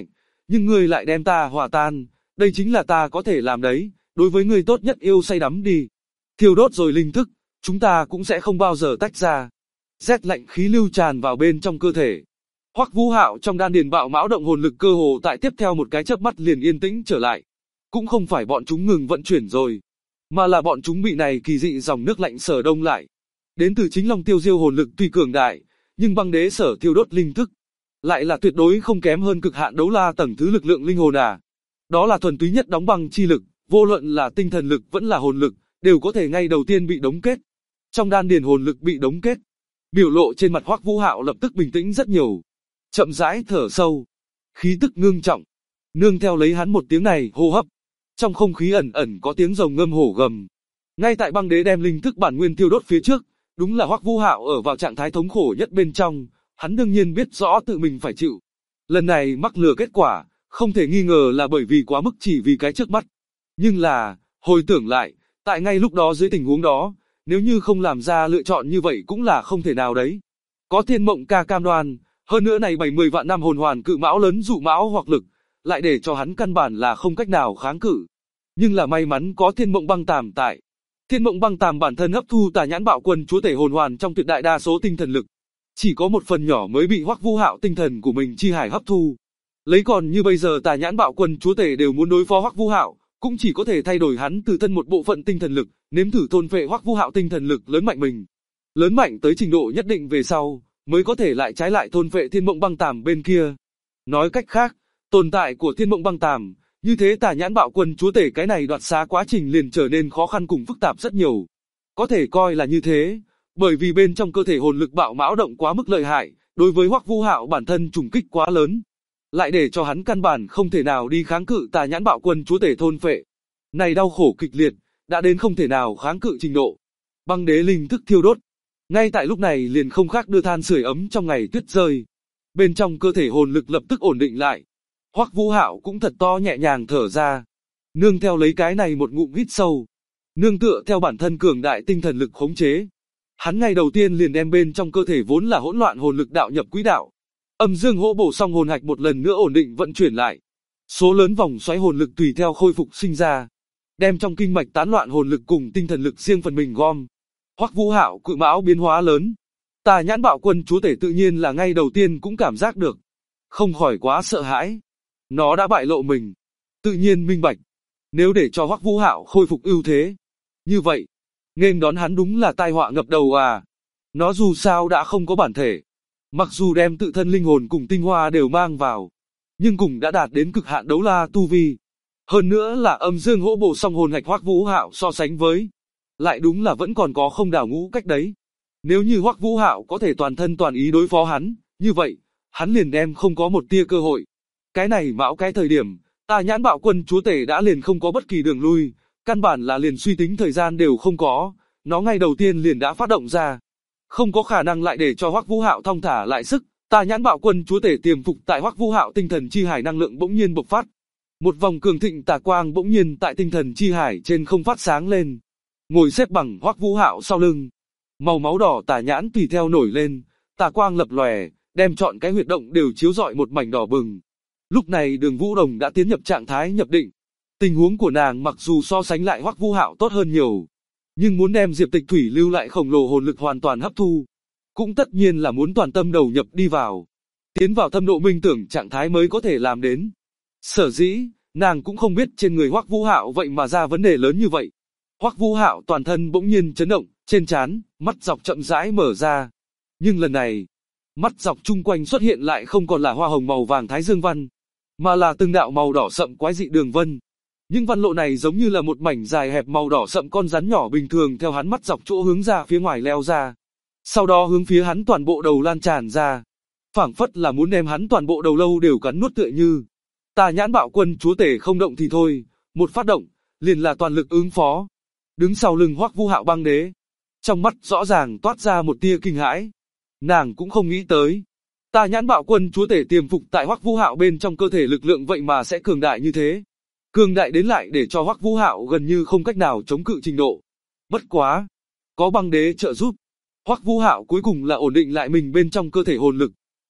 nhưng ngươi lại đem ta hòa tan, đây chính là ta có thể làm đấy, đối với ngươi tốt nhất yêu say đắm đi. Thiêu đốt rồi linh thức, chúng ta cũng sẽ không bao giờ tách ra. Rét lạnh khí lưu tràn vào bên trong cơ thể. Hoắc Vũ Hạo trong đan điền bạo mão động hồn lực cơ hồ tại tiếp theo một cái chớp mắt liền yên tĩnh trở lại. Cũng không phải bọn chúng ngừng vận chuyển rồi, mà là bọn chúng bị này kỳ dị dòng nước lạnh sở đông lại. Đến từ chính Long Tiêu Diêu hồn lực tuy cường đại, nhưng băng đế sở thiêu đốt linh thức lại là tuyệt đối không kém hơn cực hạn đấu la tầng thứ lực lượng linh hồn à. Đó là thuần túy nhất đóng băng chi lực, vô luận là tinh thần lực vẫn là hồn lực, đều có thể ngay đầu tiên bị đóng kết. Trong đan điền hồn lực bị đóng kết, biểu lộ trên mặt Hoắc Vũ Hạo lập tức bình tĩnh rất nhiều. Chậm rãi thở sâu, khí tức ngưng trọng, nương theo lấy hắn một tiếng này hô hấp. Trong không khí ẩn ẩn có tiếng rồng ngâm hổ gầm. Ngay tại băng đế đem linh thức bản nguyên thiêu đốt phía trước, đúng là Hoắc Vũ Hạo ở vào trạng thái thống khổ nhất bên trong, hắn đương nhiên biết rõ tự mình phải chịu. Lần này mắc lừa kết quả, không thể nghi ngờ là bởi vì quá mức chỉ vì cái trước mắt. Nhưng là, hồi tưởng lại, tại ngay lúc đó dưới tình huống đó, nếu như không làm ra lựa chọn như vậy cũng là không thể nào đấy. Có Thiên Mộng ca cam đoan, hơn nữa này 70 vạn năm hồn hoàn cự mão lớn dụ mão hoặc lực, lại để cho hắn căn bản là không cách nào kháng cự. Nhưng là may mắn có Thiên Mộng băng tàm tại. Thiên Mộng băng tàm bản thân hấp thu Tà Nhãn Bạo Quân chúa tể hồn hoàn trong tuyệt đại đa số tinh thần lực, chỉ có một phần nhỏ mới bị Hoắc Vũ Hạo tinh thần của mình chi hải hấp thu. Lấy còn như bây giờ Tà Nhãn Bạo Quân chúa tể đều muốn đối phó Hoắc Vũ Hạo, cũng chỉ có thể thay đổi hắn từ thân một bộ phận tinh thần lực, nếm thử thôn phệ Hoắc Vũ Hạo tinh thần lực lớn mạnh mình. Lớn mạnh tới trình độ nhất định về sau, mới có thể lại trái lại thôn phệ Thiên Mộng băng tàm bên kia. Nói cách khác, tồn tại của Thiên Mộng băng tàm, như thế Tà Nhãn Bạo Quân chúa tể cái này đoạt xá quá trình liền trở nên khó khăn cùng phức tạp rất nhiều. Có thể coi là như thế, bởi vì bên trong cơ thể hồn lực bạo mão động quá mức lợi hại, đối với Hoắc Vũ Hạo bản thân trùng kích quá lớn, lại để cho hắn căn bản không thể nào đi kháng cự Tà Nhãn Bạo Quân chúa tể thôn phệ. Này đau khổ kịch liệt, đã đến không thể nào kháng cự trình độ. Băng đế linh thức thiêu đốt, ngay tại lúc này liền không khác đưa than sưởi ấm trong ngày tuyết rơi. Bên trong cơ thể hồn lực lập tức ổn định lại. Hoắc Vũ Hạo cũng thật to nhẹ nhàng thở ra, nương theo lấy cái này một ngụm hít sâu, nương tựa theo bản thân cường đại tinh thần lực khống chế, hắn ngày đầu tiên liền đem bên trong cơ thể vốn là hỗn loạn hồn lực đạo nhập quỹ đạo. Âm dương hỗ bổ xong hồn hạch một lần nữa ổn định vận chuyển lại, số lớn vòng xoáy hồn lực tùy theo khôi phục sinh ra, đem trong kinh mạch tán loạn hồn lực cùng tinh thần lực riêng phần mình gom. Hoắc Vũ Hạo cự mão biến hóa lớn, Tà Nhãn Bạo Quân chúa tể tự nhiên là ngay đầu tiên cũng cảm giác được, không khỏi quá sợ hãi. Nó đã bại lộ mình, tự nhiên minh bạch, nếu để cho Hoắc Vũ Hạo khôi phục ưu thế, như vậy, nghênh đón hắn đúng là tai họa ngập đầu à. Nó dù sao đã không có bản thể, mặc dù đem tự thân linh hồn cùng tinh hoa đều mang vào, nhưng cũng đã đạt đến cực hạn đấu la tu vi. Hơn nữa là âm dương hỗ bổ song hồn hạch Hoắc Vũ Hạo so sánh với, lại đúng là vẫn còn có không đảo ngũ cách đấy. Nếu như Hoắc Vũ Hạo có thể toàn thân toàn ý đối phó hắn, như vậy, hắn liền đem không có một tia cơ hội. Cái này mão cái thời điểm, Tà Nhãn Bạo Quân chúa tể đã liền không có bất kỳ đường lui, căn bản là liền suy tính thời gian đều không có, nó ngay đầu tiên liền đã phát động ra. Không có khả năng lại để cho Hoắc Vũ Hạo thong thả lại sức. Tà Nhãn Bạo Quân chúa tể tiềm phục tại Hoắc Vũ Hạo tinh thần chi hải năng lượng bỗng nhiên bộc phát. Một vòng cường thịnh tà quang bỗng nhiên tại tinh thần chi hải trên không phát sáng lên. Ngồi xếp bằng Hoắc Vũ Hạo sau lưng, màu máu đỏ tà nhãn tùy theo nổi lên, tà quang lập lòe, đem trọn cái huyệt động đều chiếu rọi một mảnh đỏ bừng. Lúc này Đường Vũ Đồng đã tiến nhập trạng thái nhập định. Tình huống của nàng mặc dù so sánh lại Hoắc Vũ Hạo tốt hơn nhiều, nhưng muốn đem Diệp Tịch Thủy lưu lại khổng lồ hồn lực hoàn toàn hấp thu, cũng tất nhiên là muốn toàn tâm đầu nhập đi vào, tiến vào thâm độ minh tưởng trạng thái mới có thể làm đến. Sở dĩ, nàng cũng không biết trên người Hoắc Vũ Hạo vậy mà ra vấn đề lớn như vậy. Hoắc Vũ Hạo toàn thân bỗng nhiên chấn động, trên trán, mắt dọc chậm rãi mở ra. Nhưng lần này, mắt dọc chung quanh xuất hiện lại không còn là hoa hồng màu vàng thái dương văn, mà là từng đạo màu đỏ sậm quái dị đường vân. Những văn lộ này giống như là một mảnh dài hẹp màu đỏ sậm con rắn nhỏ bình thường theo hắn mắt dọc chỗ hướng ra phía ngoài leo ra. Sau đó hướng phía hắn toàn bộ đầu lan tràn ra. Phảng phất là muốn đem hắn toàn bộ đầu lâu đều cắn nuốt tựa như. Tà Nhãn Bạo Quân chúa tể không động thì thôi, một phát động, liền là toàn lực ứng phó. Đứng sau lưng Hoắc Vũ Hạo băng đế, trong mắt rõ ràng toát ra một tia kinh hãi. Nàng cũng không nghĩ tới, Tà Nhãn Bạo Quân chúa tể tiềm phục tại Hoắc Vũ Hạo bên trong cơ thể lực lượng vậy mà sẽ cường đại như thế. Cường đại đến lại để cho Hoắc Vũ Hạo gần như không cách nào chống cự trình độ. Bất quá, có băng đế trợ giúp, Hoắc Vũ Hạo cuối cùng là ổn định lại mình bên trong cơ thể hồn lực.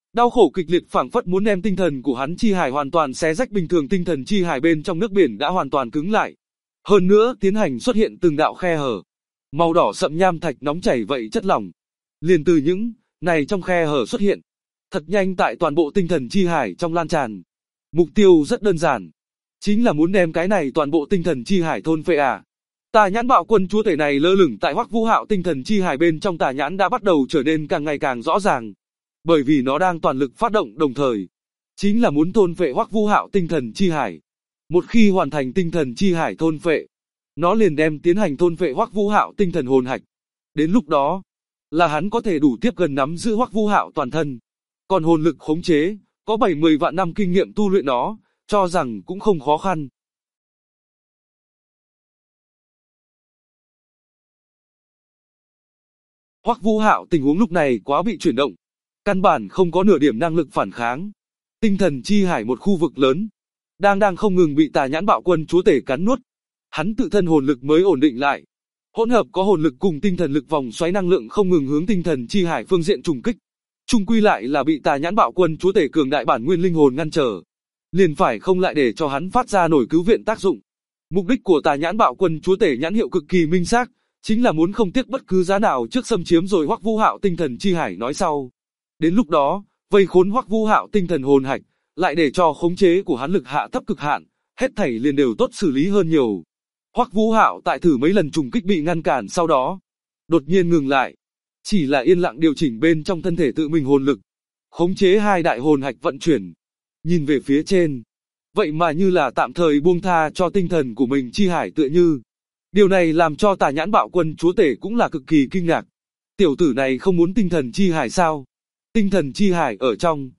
Đau khổ kịch liệt phảng phất muốn đem tinh thần của hắn chi hải hoàn toàn xé rách, bình thường tinh thần chi hải bên trong nước biển đã hoàn toàn cứng lại. Hơn nữa tiến hành xuất hiện từng đạo khe hở. Màu đỏ sậm nham thạch nóng chảy vậy chất lỏng. Liền từ những này trong khe hở xuất hiện. Thật nhanh tại toàn bộ tinh thần chi hải trong lan tràn. Mục tiêu rất đơn giản. Chính là muốn đem cái này toàn bộ tinh thần chi hải thôn phệ à. Tà nhãn bạo quân chúa tể này lơ lửng tại Hoắc Vũ Hạo tinh thần chi hải bên trong, tà nhãn đã bắt đầu trở nên càng ngày càng rõ ràng. Bởi vì nó đang toàn lực phát động đồng thời. Chính là muốn thôn phệ Hoắc Vũ Hạo tinh thần chi hải. Một khi hoàn thành tinh thần chi hải thôn phệ, nó liền đem tiến hành thôn phệ Hoắc Vũ Hạo tinh thần hồn hạch. Đến lúc đó, là hắn có thể đủ tiếp gần nắm giữ Hoắc Vũ Hạo toàn thân. Còn hồn lực khống chế, có 70 vạn năm kinh nghiệm tu luyện nó, cho rằng cũng không khó khăn. Hoắc Vũ Hạo tình huống lúc này quá bị chuyển động, căn bản không có nửa điểm năng lực phản kháng. Tinh thần chi hải một khu vực lớn, đang không ngừng bị tà nhãn bạo quân chúa tể cắn nuốt. Hắn tự thân hồn lực mới ổn định lại. Hỗn hợp có hồn lực cùng tinh thần lực vòng xoáy năng lượng không ngừng hướng tinh thần chi hải phương diện trùng kích. Chung quy lại là bị tà nhãn bạo quân chúa tể cường đại bản nguyên linh hồn ngăn trở. Liền phải không lại để cho hắn phát ra nổi cứu viện tác dụng. Mục đích của tà nhãn bạo quân chúa tể nhãn hiệu cực kỳ minh xác, chính là muốn không tiếc bất cứ giá nào trước xâm chiếm rồi Hoắc Vũ Hạo tinh thần chi hải nói sau. Đến lúc đó, vây khốn Hoắc Vũ Hạo tinh thần hồn hạch, lại để cho khống chế của hắn lực hạ thấp cực hạn, hết thảy liền đều tốt xử lý hơn nhiều. Hoắc Vũ Hạo tại thử mấy lần trùng kích bị ngăn cản sau đó, đột nhiên ngừng lại, chỉ là yên lặng điều chỉnh bên trong thân thể tự mình hồn lực, khống chế hai đại hồn hạch vận chuyển, nhìn về phía trên, vậy mà như là tạm thời buông tha cho tinh thần của mình chi hải tựa như. Điều này làm cho tà nhãn bạo quân chúa tể cũng là cực kỳ kinh ngạc. Tiểu tử này không muốn tinh thần chi hải sao? Tinh thần chi hải ở trong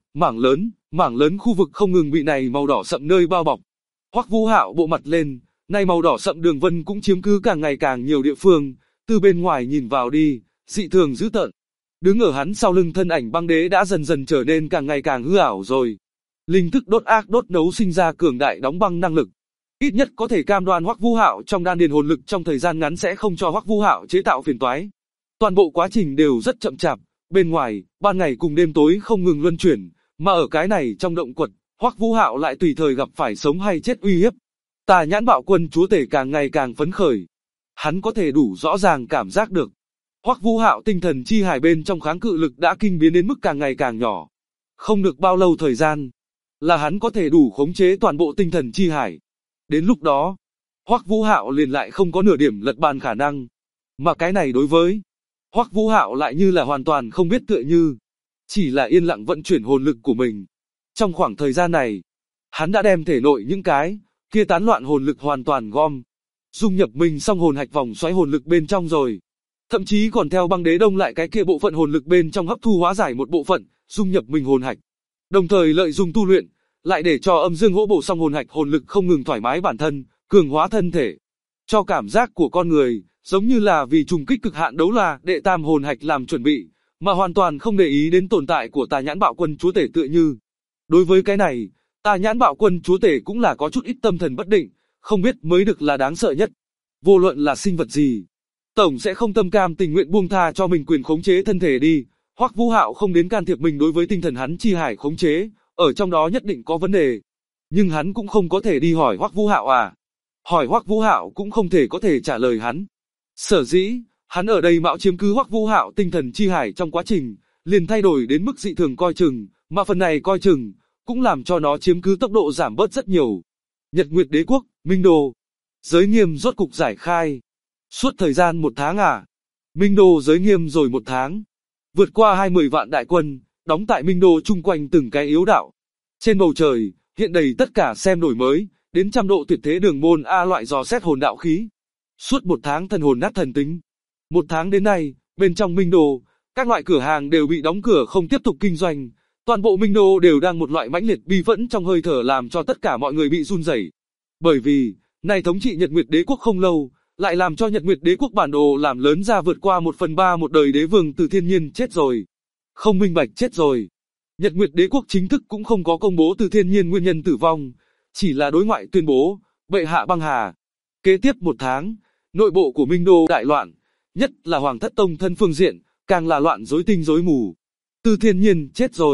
mảng lớn khu vực không ngừng bị này màu đỏ sậm nơi bao bọc. Hoắc Vũ Hạo bộ mặt lên, này màu đỏ sậm đường vân cũng chiếm cứ càng ngày càng nhiều địa phương, từ bên ngoài nhìn vào đi, dị thường dữ tợn. Đứng ở hắn sau lưng thân ảnh băng đế đã dần dần trở nên càng ngày càng hư ảo rồi. Linh thức đốt ác đốt nấu sinh ra cường đại đóng băng năng lực. Ít nhất có thể cam đoan Hoắc Vũ Hạo trong đan điền hồn lực trong thời gian ngắn sẽ không cho Hoắc Vũ Hạo chế tạo phiền toái. Toàn bộ quá trình đều rất chậm chạp, bên ngoài, ban ngày cùng đêm tối không ngừng luân chuyển, mà ở cái này trong động quật, Hoắc Vũ Hạo lại tùy thời gặp phải sống hay chết uy hiếp. Tà nhãn bạo quân chúa tể càng ngày càng phấn khởi. Hắn có thể đủ rõ ràng cảm giác được. Hoắc Vũ Hạo tinh thần chi hải bên trong kháng cự lực đã kinh biến đến mức càng ngày càng nhỏ. Không được bao lâu thời gian, là hắn có thể đủ khống chế toàn bộ tinh thần chi hải. Đến lúc đó, Hoắc Vũ Hạo liền lại không có nửa điểm lật bàn khả năng. Mà cái này đối với Hoắc Vũ Hạo lại như là hoàn toàn không biết tựa như. Chỉ là yên lặng vận chuyển hồn lực của mình. Trong khoảng thời gian này, hắn đã đem thể nội những cái kia tán loạn hồn lực hoàn toàn gom, dung nhập mình xong hồn hạch vòng xoáy hồn lực bên trong rồi. Thậm chí còn theo băng đế đông lại cái kia bộ phận hồn lực bên trong hấp thu hóa giải một bộ phận, dung nhập mình hồn hạch. Đồng thời lợi dụng tu luyện, lại để cho âm dương hỗ bổ xong hồn hạch hồn lực không ngừng thoải mái bản thân, cường hóa thân thể. Cho cảm giác của con người, giống như là vì trùng kích cực hạn đấu là đệ tam hồn hạch làm chuẩn bị, mà hoàn toàn không để ý đến tồn tại của tà nhãn bạo quân chúa tể tựa như. Đối với cái này, tà nhãn bạo quân chúa tể cũng là có chút ít tâm thần bất định, không biết mới được là đáng sợ nhất. Vô luận là sinh vật gì, tổng sẽ không tâm cam tình nguyện buông tha cho mình quyền khống chế thân thể đi. Hoắc Vũ Hạo không đến can thiệp mình đối với tinh thần hắn chi hải khống chế, ở trong đó nhất định có vấn đề. Nhưng hắn cũng không có thể đi hỏi Hoắc Vũ Hạo à. Hỏi Hoắc Vũ Hạo cũng không thể có thể trả lời hắn. Sở dĩ, hắn ở đây mạo chiếm cứ Hoắc Vũ Hạo tinh thần chi hải trong quá trình, liền thay đổi đến mức dị thường coi chừng, mà phần này coi chừng, cũng làm cho nó chiếm cứ tốc độ giảm bớt rất nhiều. Nhật Nguyệt Đế Quốc, Minh Đô. Giới nghiêm rốt cục giải khai. Suốt thời gian 1 tháng à. Minh Đô giới nghiêm rồi 1 tháng. Vượt qua 20 vạn đại quân, đóng tại Minh Đô chung quanh từng cái yếu đạo. Trên bầu trời, hiện đầy tất cả xem đổi mới, đến 100 độ tuyệt thế đường môn A loại dò xét hồn đạo khí. Suốt 1 tháng thần hồn nát thần tính. 1 tháng đến nay, bên trong Minh Đô, các loại cửa hàng đều bị đóng cửa không tiếp tục kinh doanh. Toàn bộ Minh Đô đều đang một loại mãnh liệt bi phẫn trong hơi thở làm cho tất cả mọi người bị run rẩy. Bởi vì, này thống trị Nhật Nguyệt Đế Quốc không lâu, lại làm cho Nhật Nguyệt Đế Quốc bản đồ làm lớn ra vượt qua 1/3 một đời đế vương Từ Thiên Nhiên chết rồi. Không minh bạch chết rồi. Nhật Nguyệt Đế Quốc chính thức cũng không có công bố Từ Thiên Nhiên nguyên nhân tử vong, chỉ là đối ngoại tuyên bố, bệ hạ băng hà. Kế tiếp 1 tháng, nội bộ của Minh Đô đại loạn, nhất là Hoàng Thất Tông thân phương diện, càng là loạn rối tinh rối mù. Từ Thiên Nhiên chết rồi,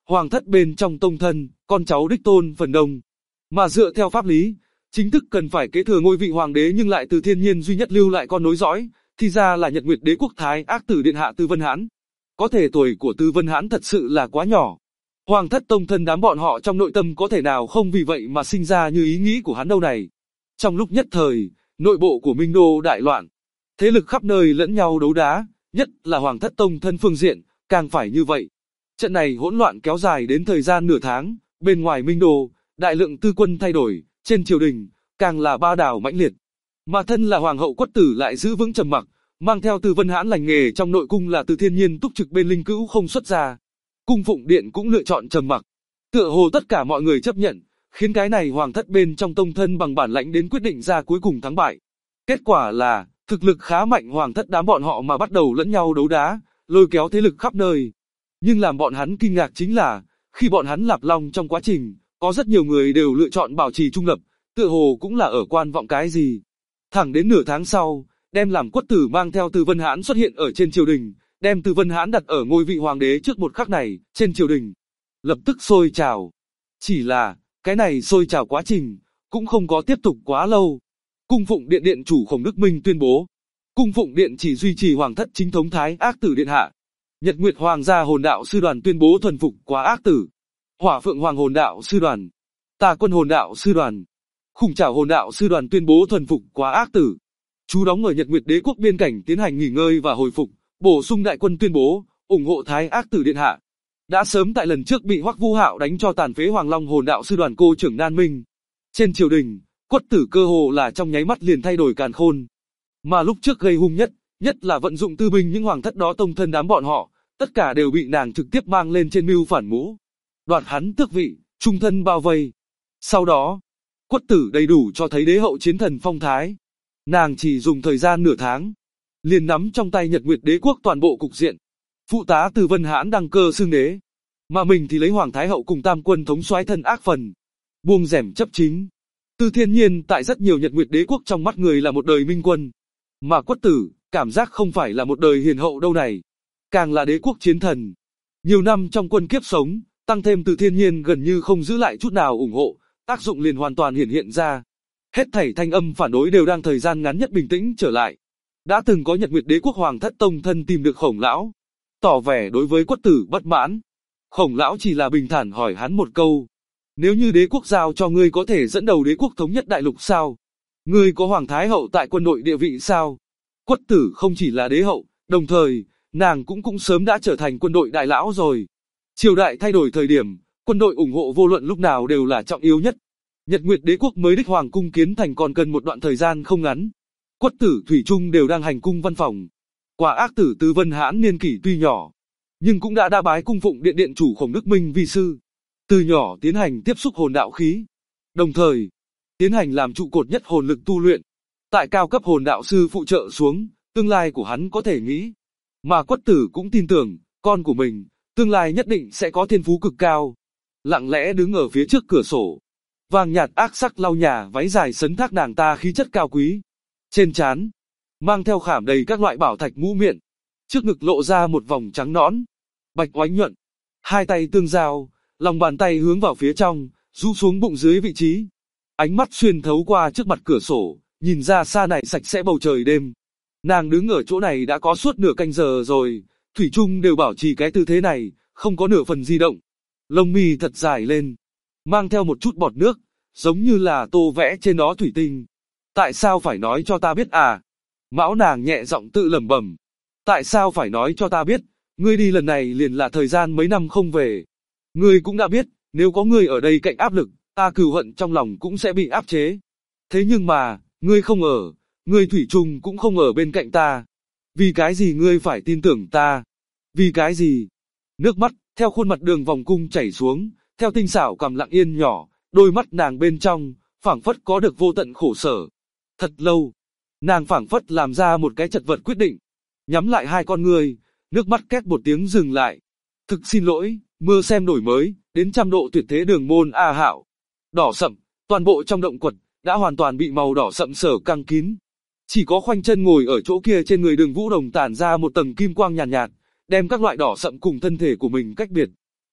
Hoàng thất bên trong tông thân, con cháu đích tôn phần đông. Mà dựa theo pháp lý, chính thức cần phải kế thừa ngôi vị hoàng đế nhưng lại từ thiên nhiên duy nhất lưu lại con nối dõi, thì ra là Nhật Nguyệt Đế quốc Thái Ác Tử Điện Hạ Tư Vân Hãn. Có thể tuổi của Tư Vân Hãn thật sự là quá nhỏ. Hoàng thất tông thân đám bọn họ trong nội tâm có thể nào không vì vậy mà sinh ra như ý nghĩ của hắn đâu này. Trong lúc nhất thời, nội bộ của Minh Đô đại loạn. Thế lực khắp nơi lẫn nhau đấu đá, nhất là Hoàng thất tông thân phương diện, càng phải như vậy. Trận này hỗn loạn kéo dài đến thời gian nửa tháng, bên ngoài Minh Đô, đại lượng tư quân thay đổi, trên triều đình, càng là ba đảo mãnh liệt. Mà thân là Hoàng hậu Quất Tử lại giữ vững trầm mặc, mang theo Tư Vân Hãn lành nghề trong nội cung là Từ Thiên Nhiên túc trực bên Linh Cữu không xuất ra. Cung Phụng Điện cũng lựa chọn trầm mặc. Tựa hồ tất cả mọi người chấp nhận, khiến cái này hoàng thất bên trong tông thân bằng bản lãnh đến quyết định ra cuối cùng thắng bại. Kết quả là, thực lực khá mạnh hoàng thất đám bọn họ mà bắt đầu lẫn nhau đấu đá, lôi kéo thế lực khắp nơi. Nhưng làm bọn hắn kinh ngạc chính là, khi bọn hắn lạp long trong quá trình, có rất nhiều người đều lựa chọn bảo trì trung lập, tựa hồ cũng là ở quan vọng cái gì. Thẳng đến nửa tháng sau, đem làm Quất Tử mang theo Tư Vân Hãn xuất hiện ở trên triều đình, đem Tư Vân Hãn đặt ở ngôi vị hoàng đế trước một khắc này, trên triều đình, lập tức sôi trào. Chỉ là, cái này sôi trào quá trình, cũng không có tiếp tục quá lâu. Cung Phụng Điện Điện chủ Khổng Đức Minh tuyên bố, Cung Phụng Điện chỉ duy trì hoàng thất chính thống Thái Ác Tử Điện Hạ. Nhật Nguyệt Hoàng gia Hồn Đạo Sư Đoàn tuyên bố thuần phục Quá Ác Tử. Hỏa Phượng Hoàng Hồn Đạo Sư Đoàn, Tà Quân Hồn Đạo Sư Đoàn, Khủng Trảo Hồn Đạo Sư Đoàn tuyên bố thuần phục Quá Ác Tử. Trú đóng ở Nhật Nguyệt Đế quốc biên cảnh tiến hành nghỉ ngơi và hồi phục, bổ sung đại quân tuyên bố ủng hộ Thái Ác Tử Điện Hạ. Đã sớm tại lần trước bị Hoắc Vu Hạo đánh cho tàn phế Hoàng Long Hồn Đạo Sư Đoàn cô trưởng Nan Minh. Trên triều đình, Quất Tử cơ hồ là trong nháy mắt liền thay đổi càn khôn. Mà lúc trước gây hung nhất là vận dụng tư binh những hoàng thất đó tông thân đám bọn họ, tất cả đều bị nàng trực tiếp mang lên trên mưu phản mũ. Đoạt hắn tước vị, trung thân bao vây. Sau đó, Quất Tử đầy đủ cho thấy đế hậu chiến thần phong thái. Nàng chỉ dùng thời gian nửa tháng, liền nắm trong tay Nhật Nguyệt Đế quốc toàn bộ cục diện. Phụ tá Tư Vân Hãn đăng cơ xưng đế, mà mình thì lấy Hoàng Thái hậu cùng Tam quân thống soái thân ác phần, buông rèm chấp chính. Từ Thiên Nhiên tại rất nhiều Nhật Nguyệt Đế quốc trong mắt người là một đời minh quân, mà Quất Tử cảm giác không phải là một đời hiền hậu đâu này, càng là đế quốc chiến thần. Nhiều năm trong quân kiếp sống, tăng thêm Từ Thiên Nhiên gần như không giữ lại chút nào ủng hộ, tác dụng liền hoàn toàn hiển hiện ra. Hết thảy thanh âm phản đối đều đang thời gian ngắn nhất bình tĩnh trở lại. Đã từng có Nhật Nguyệt Đế quốc hoàng thất tông thân tìm được Khổng lão, tỏ vẻ đối với Quất Tử bất mãn. Khổng lão chỉ là bình thản hỏi hắn một câu: nếu như đế quốc giao cho ngươi có thể dẫn đầu đế quốc thống nhất đại lục sao? Ngươi có Hoàng Thái hậu tại quân đội địa vị sao? Quất Tử không chỉ là đế hậu, đồng thời, nàng cũng sớm đã trở thành quân đội đại lão rồi. Triều đại thay đổi thời điểm, quân đội ủng hộ vô luận lúc nào đều là trọng yếu nhất. Nhật Nguyệt Đế quốc mới đích hoàng cung kiến thành còn cần một đoạn thời gian không ngắn. Quất Tử thủy chung đều đang hành cung văn phòng. Quá Ác Tử Tư Vân Hãn niên kỷ tuy nhỏ, nhưng cũng đã bái Cung Phụng Điện Điện chủ Khổng Đức Minh vi sư. Từ nhỏ tiến hành tiếp xúc hồn đạo khí, đồng thời tiến hành làm trụ cột nhất hồn lực tu luyện. Tại cao cấp hồn đạo sư phụ trợ xuống, tương lai của hắn có thể nghĩ. Mà Quất Tử cũng tin tưởng, con của mình, tương lai nhất định sẽ có thiên phú cực cao. Lặng lẽ đứng ở phía trước cửa sổ, vàng nhạt ác sắc lau nhà váy dài sấn thác nàng ta khí chất cao quý. Trên trán, mang theo khảm đầy các loại bảo thạch mũ miệng. Trước ngực lộ ra một vòng trắng nõn, bạch oánh nhuận. Hai tay tương giao, lòng bàn tay hướng vào phía trong, rũ xuống bụng dưới vị trí. Ánh mắt xuyên thấu qua trước mặt cửa sổ, nhìn ra xa này sạch sẽ bầu trời đêm. Nàng đứng ở chỗ này đã có suốt nửa canh giờ rồi, thủy chung đều bảo trì cái tư thế này, không có nửa phần di động. Lông mi thật dài lên, mang theo một chút bọt nước, giống như là tô vẽ trên đó thủy tinh. Tại sao phải nói cho ta biết à? Mão nàng nhẹ giọng tự lẩm bẩm. Tại sao phải nói cho ta biết? Ngươi đi lần này liền là thời gian mấy năm không về. Ngươi cũng đã biết, nếu có ngươi ở đây cạnh áp lực, ta cừu hận trong lòng cũng sẽ bị áp chế. Thế nhưng mà, ngươi không ở, ngươi thủy chung cũng không ở bên cạnh ta. Vì cái gì ngươi phải tin tưởng ta? Vì cái gì? Nước mắt, theo khuôn mặt đường vòng cung chảy xuống, theo tinh xảo cằm lặng yên nhỏ, đôi mắt nàng bên trong, phảng phất có được vô tận khổ sở. Thật lâu, nàng phảng phất làm ra một cái chật vật quyết định. Nhắm lại hai con ngươi, nước mắt két một tiếng dừng lại. Thực xin lỗi, mưa xem đổi mới, đến 100 độ tuyệt thế đường môn A Hạo. Đỏ sậm, toàn bộ trong động quật, đã hoàn toàn bị màu đỏ sậm sở căng kín. Chỉ có khoanh chân ngồi ở chỗ kia trên người Đường Vũ Đồng tản ra một tầng kim quang nhàn nhạt, đem các loại đỏ sậm cùng thân thể của mình cách biệt.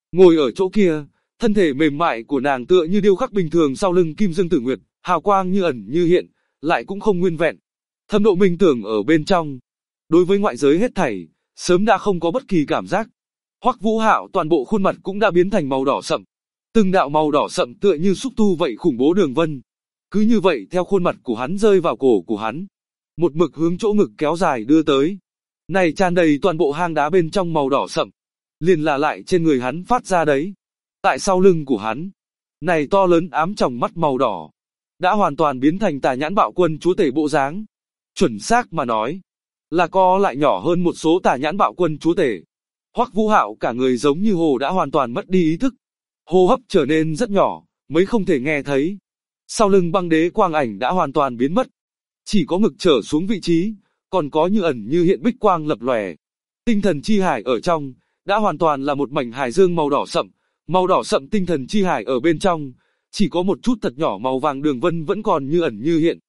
Ngồi ở chỗ kia, thân thể mềm mại của nàng tựa như điêu khắc bình thường sau lưng Kim Dương Tử Nguyệt, hào quang như ẩn như hiện, lại cũng không nguyên vẹn. Thâm độ minh tưởng ở bên trong. Đối với ngoại giới hết thảy, sớm đã không có bất kỳ cảm giác. Hoắc Vũ Hạo toàn bộ khuôn mặt cũng đã biến thành màu đỏ sậm. Từng đạo màu đỏ sậm tựa như xúc tu vậy khủng bố đường vân. Cứ như vậy theo khuôn mặt của hắn rơi vào cổ của hắn. Một mực hướng chỗ ngực kéo dài đưa tới. Này tràn đầy toàn bộ hang đá bên trong màu đỏ sậm. Liền là lại trên người hắn phát ra đấy. Tại sau lưng của hắn. Này to lớn ám tròng mắt màu đỏ. Đã hoàn toàn biến thành Tà Nhãn Bạo Quân chúa tể bộ dáng. Chuẩn xác mà nói. Là co lại nhỏ hơn một số Tà Nhãn Bạo Quân chúa tể. Hoắc Vũ Hạo cả người giống như hồ đã hoàn toàn mất đi ý thức. Hô hấp trở nên rất nhỏ, mới không thể nghe thấy. Sau lưng băng đế quang ảnh đã hoàn toàn biến mất. Chỉ có ngực trở xuống vị trí, còn có như ẩn như hiện bích quang lập lòe. Tinh thần chi hải ở trong, đã hoàn toàn là một mảnh hải dương màu đỏ sậm tinh thần chi hải ở bên trong, chỉ có một chút thật nhỏ màu vàng đường vân vẫn còn như ẩn như hiện.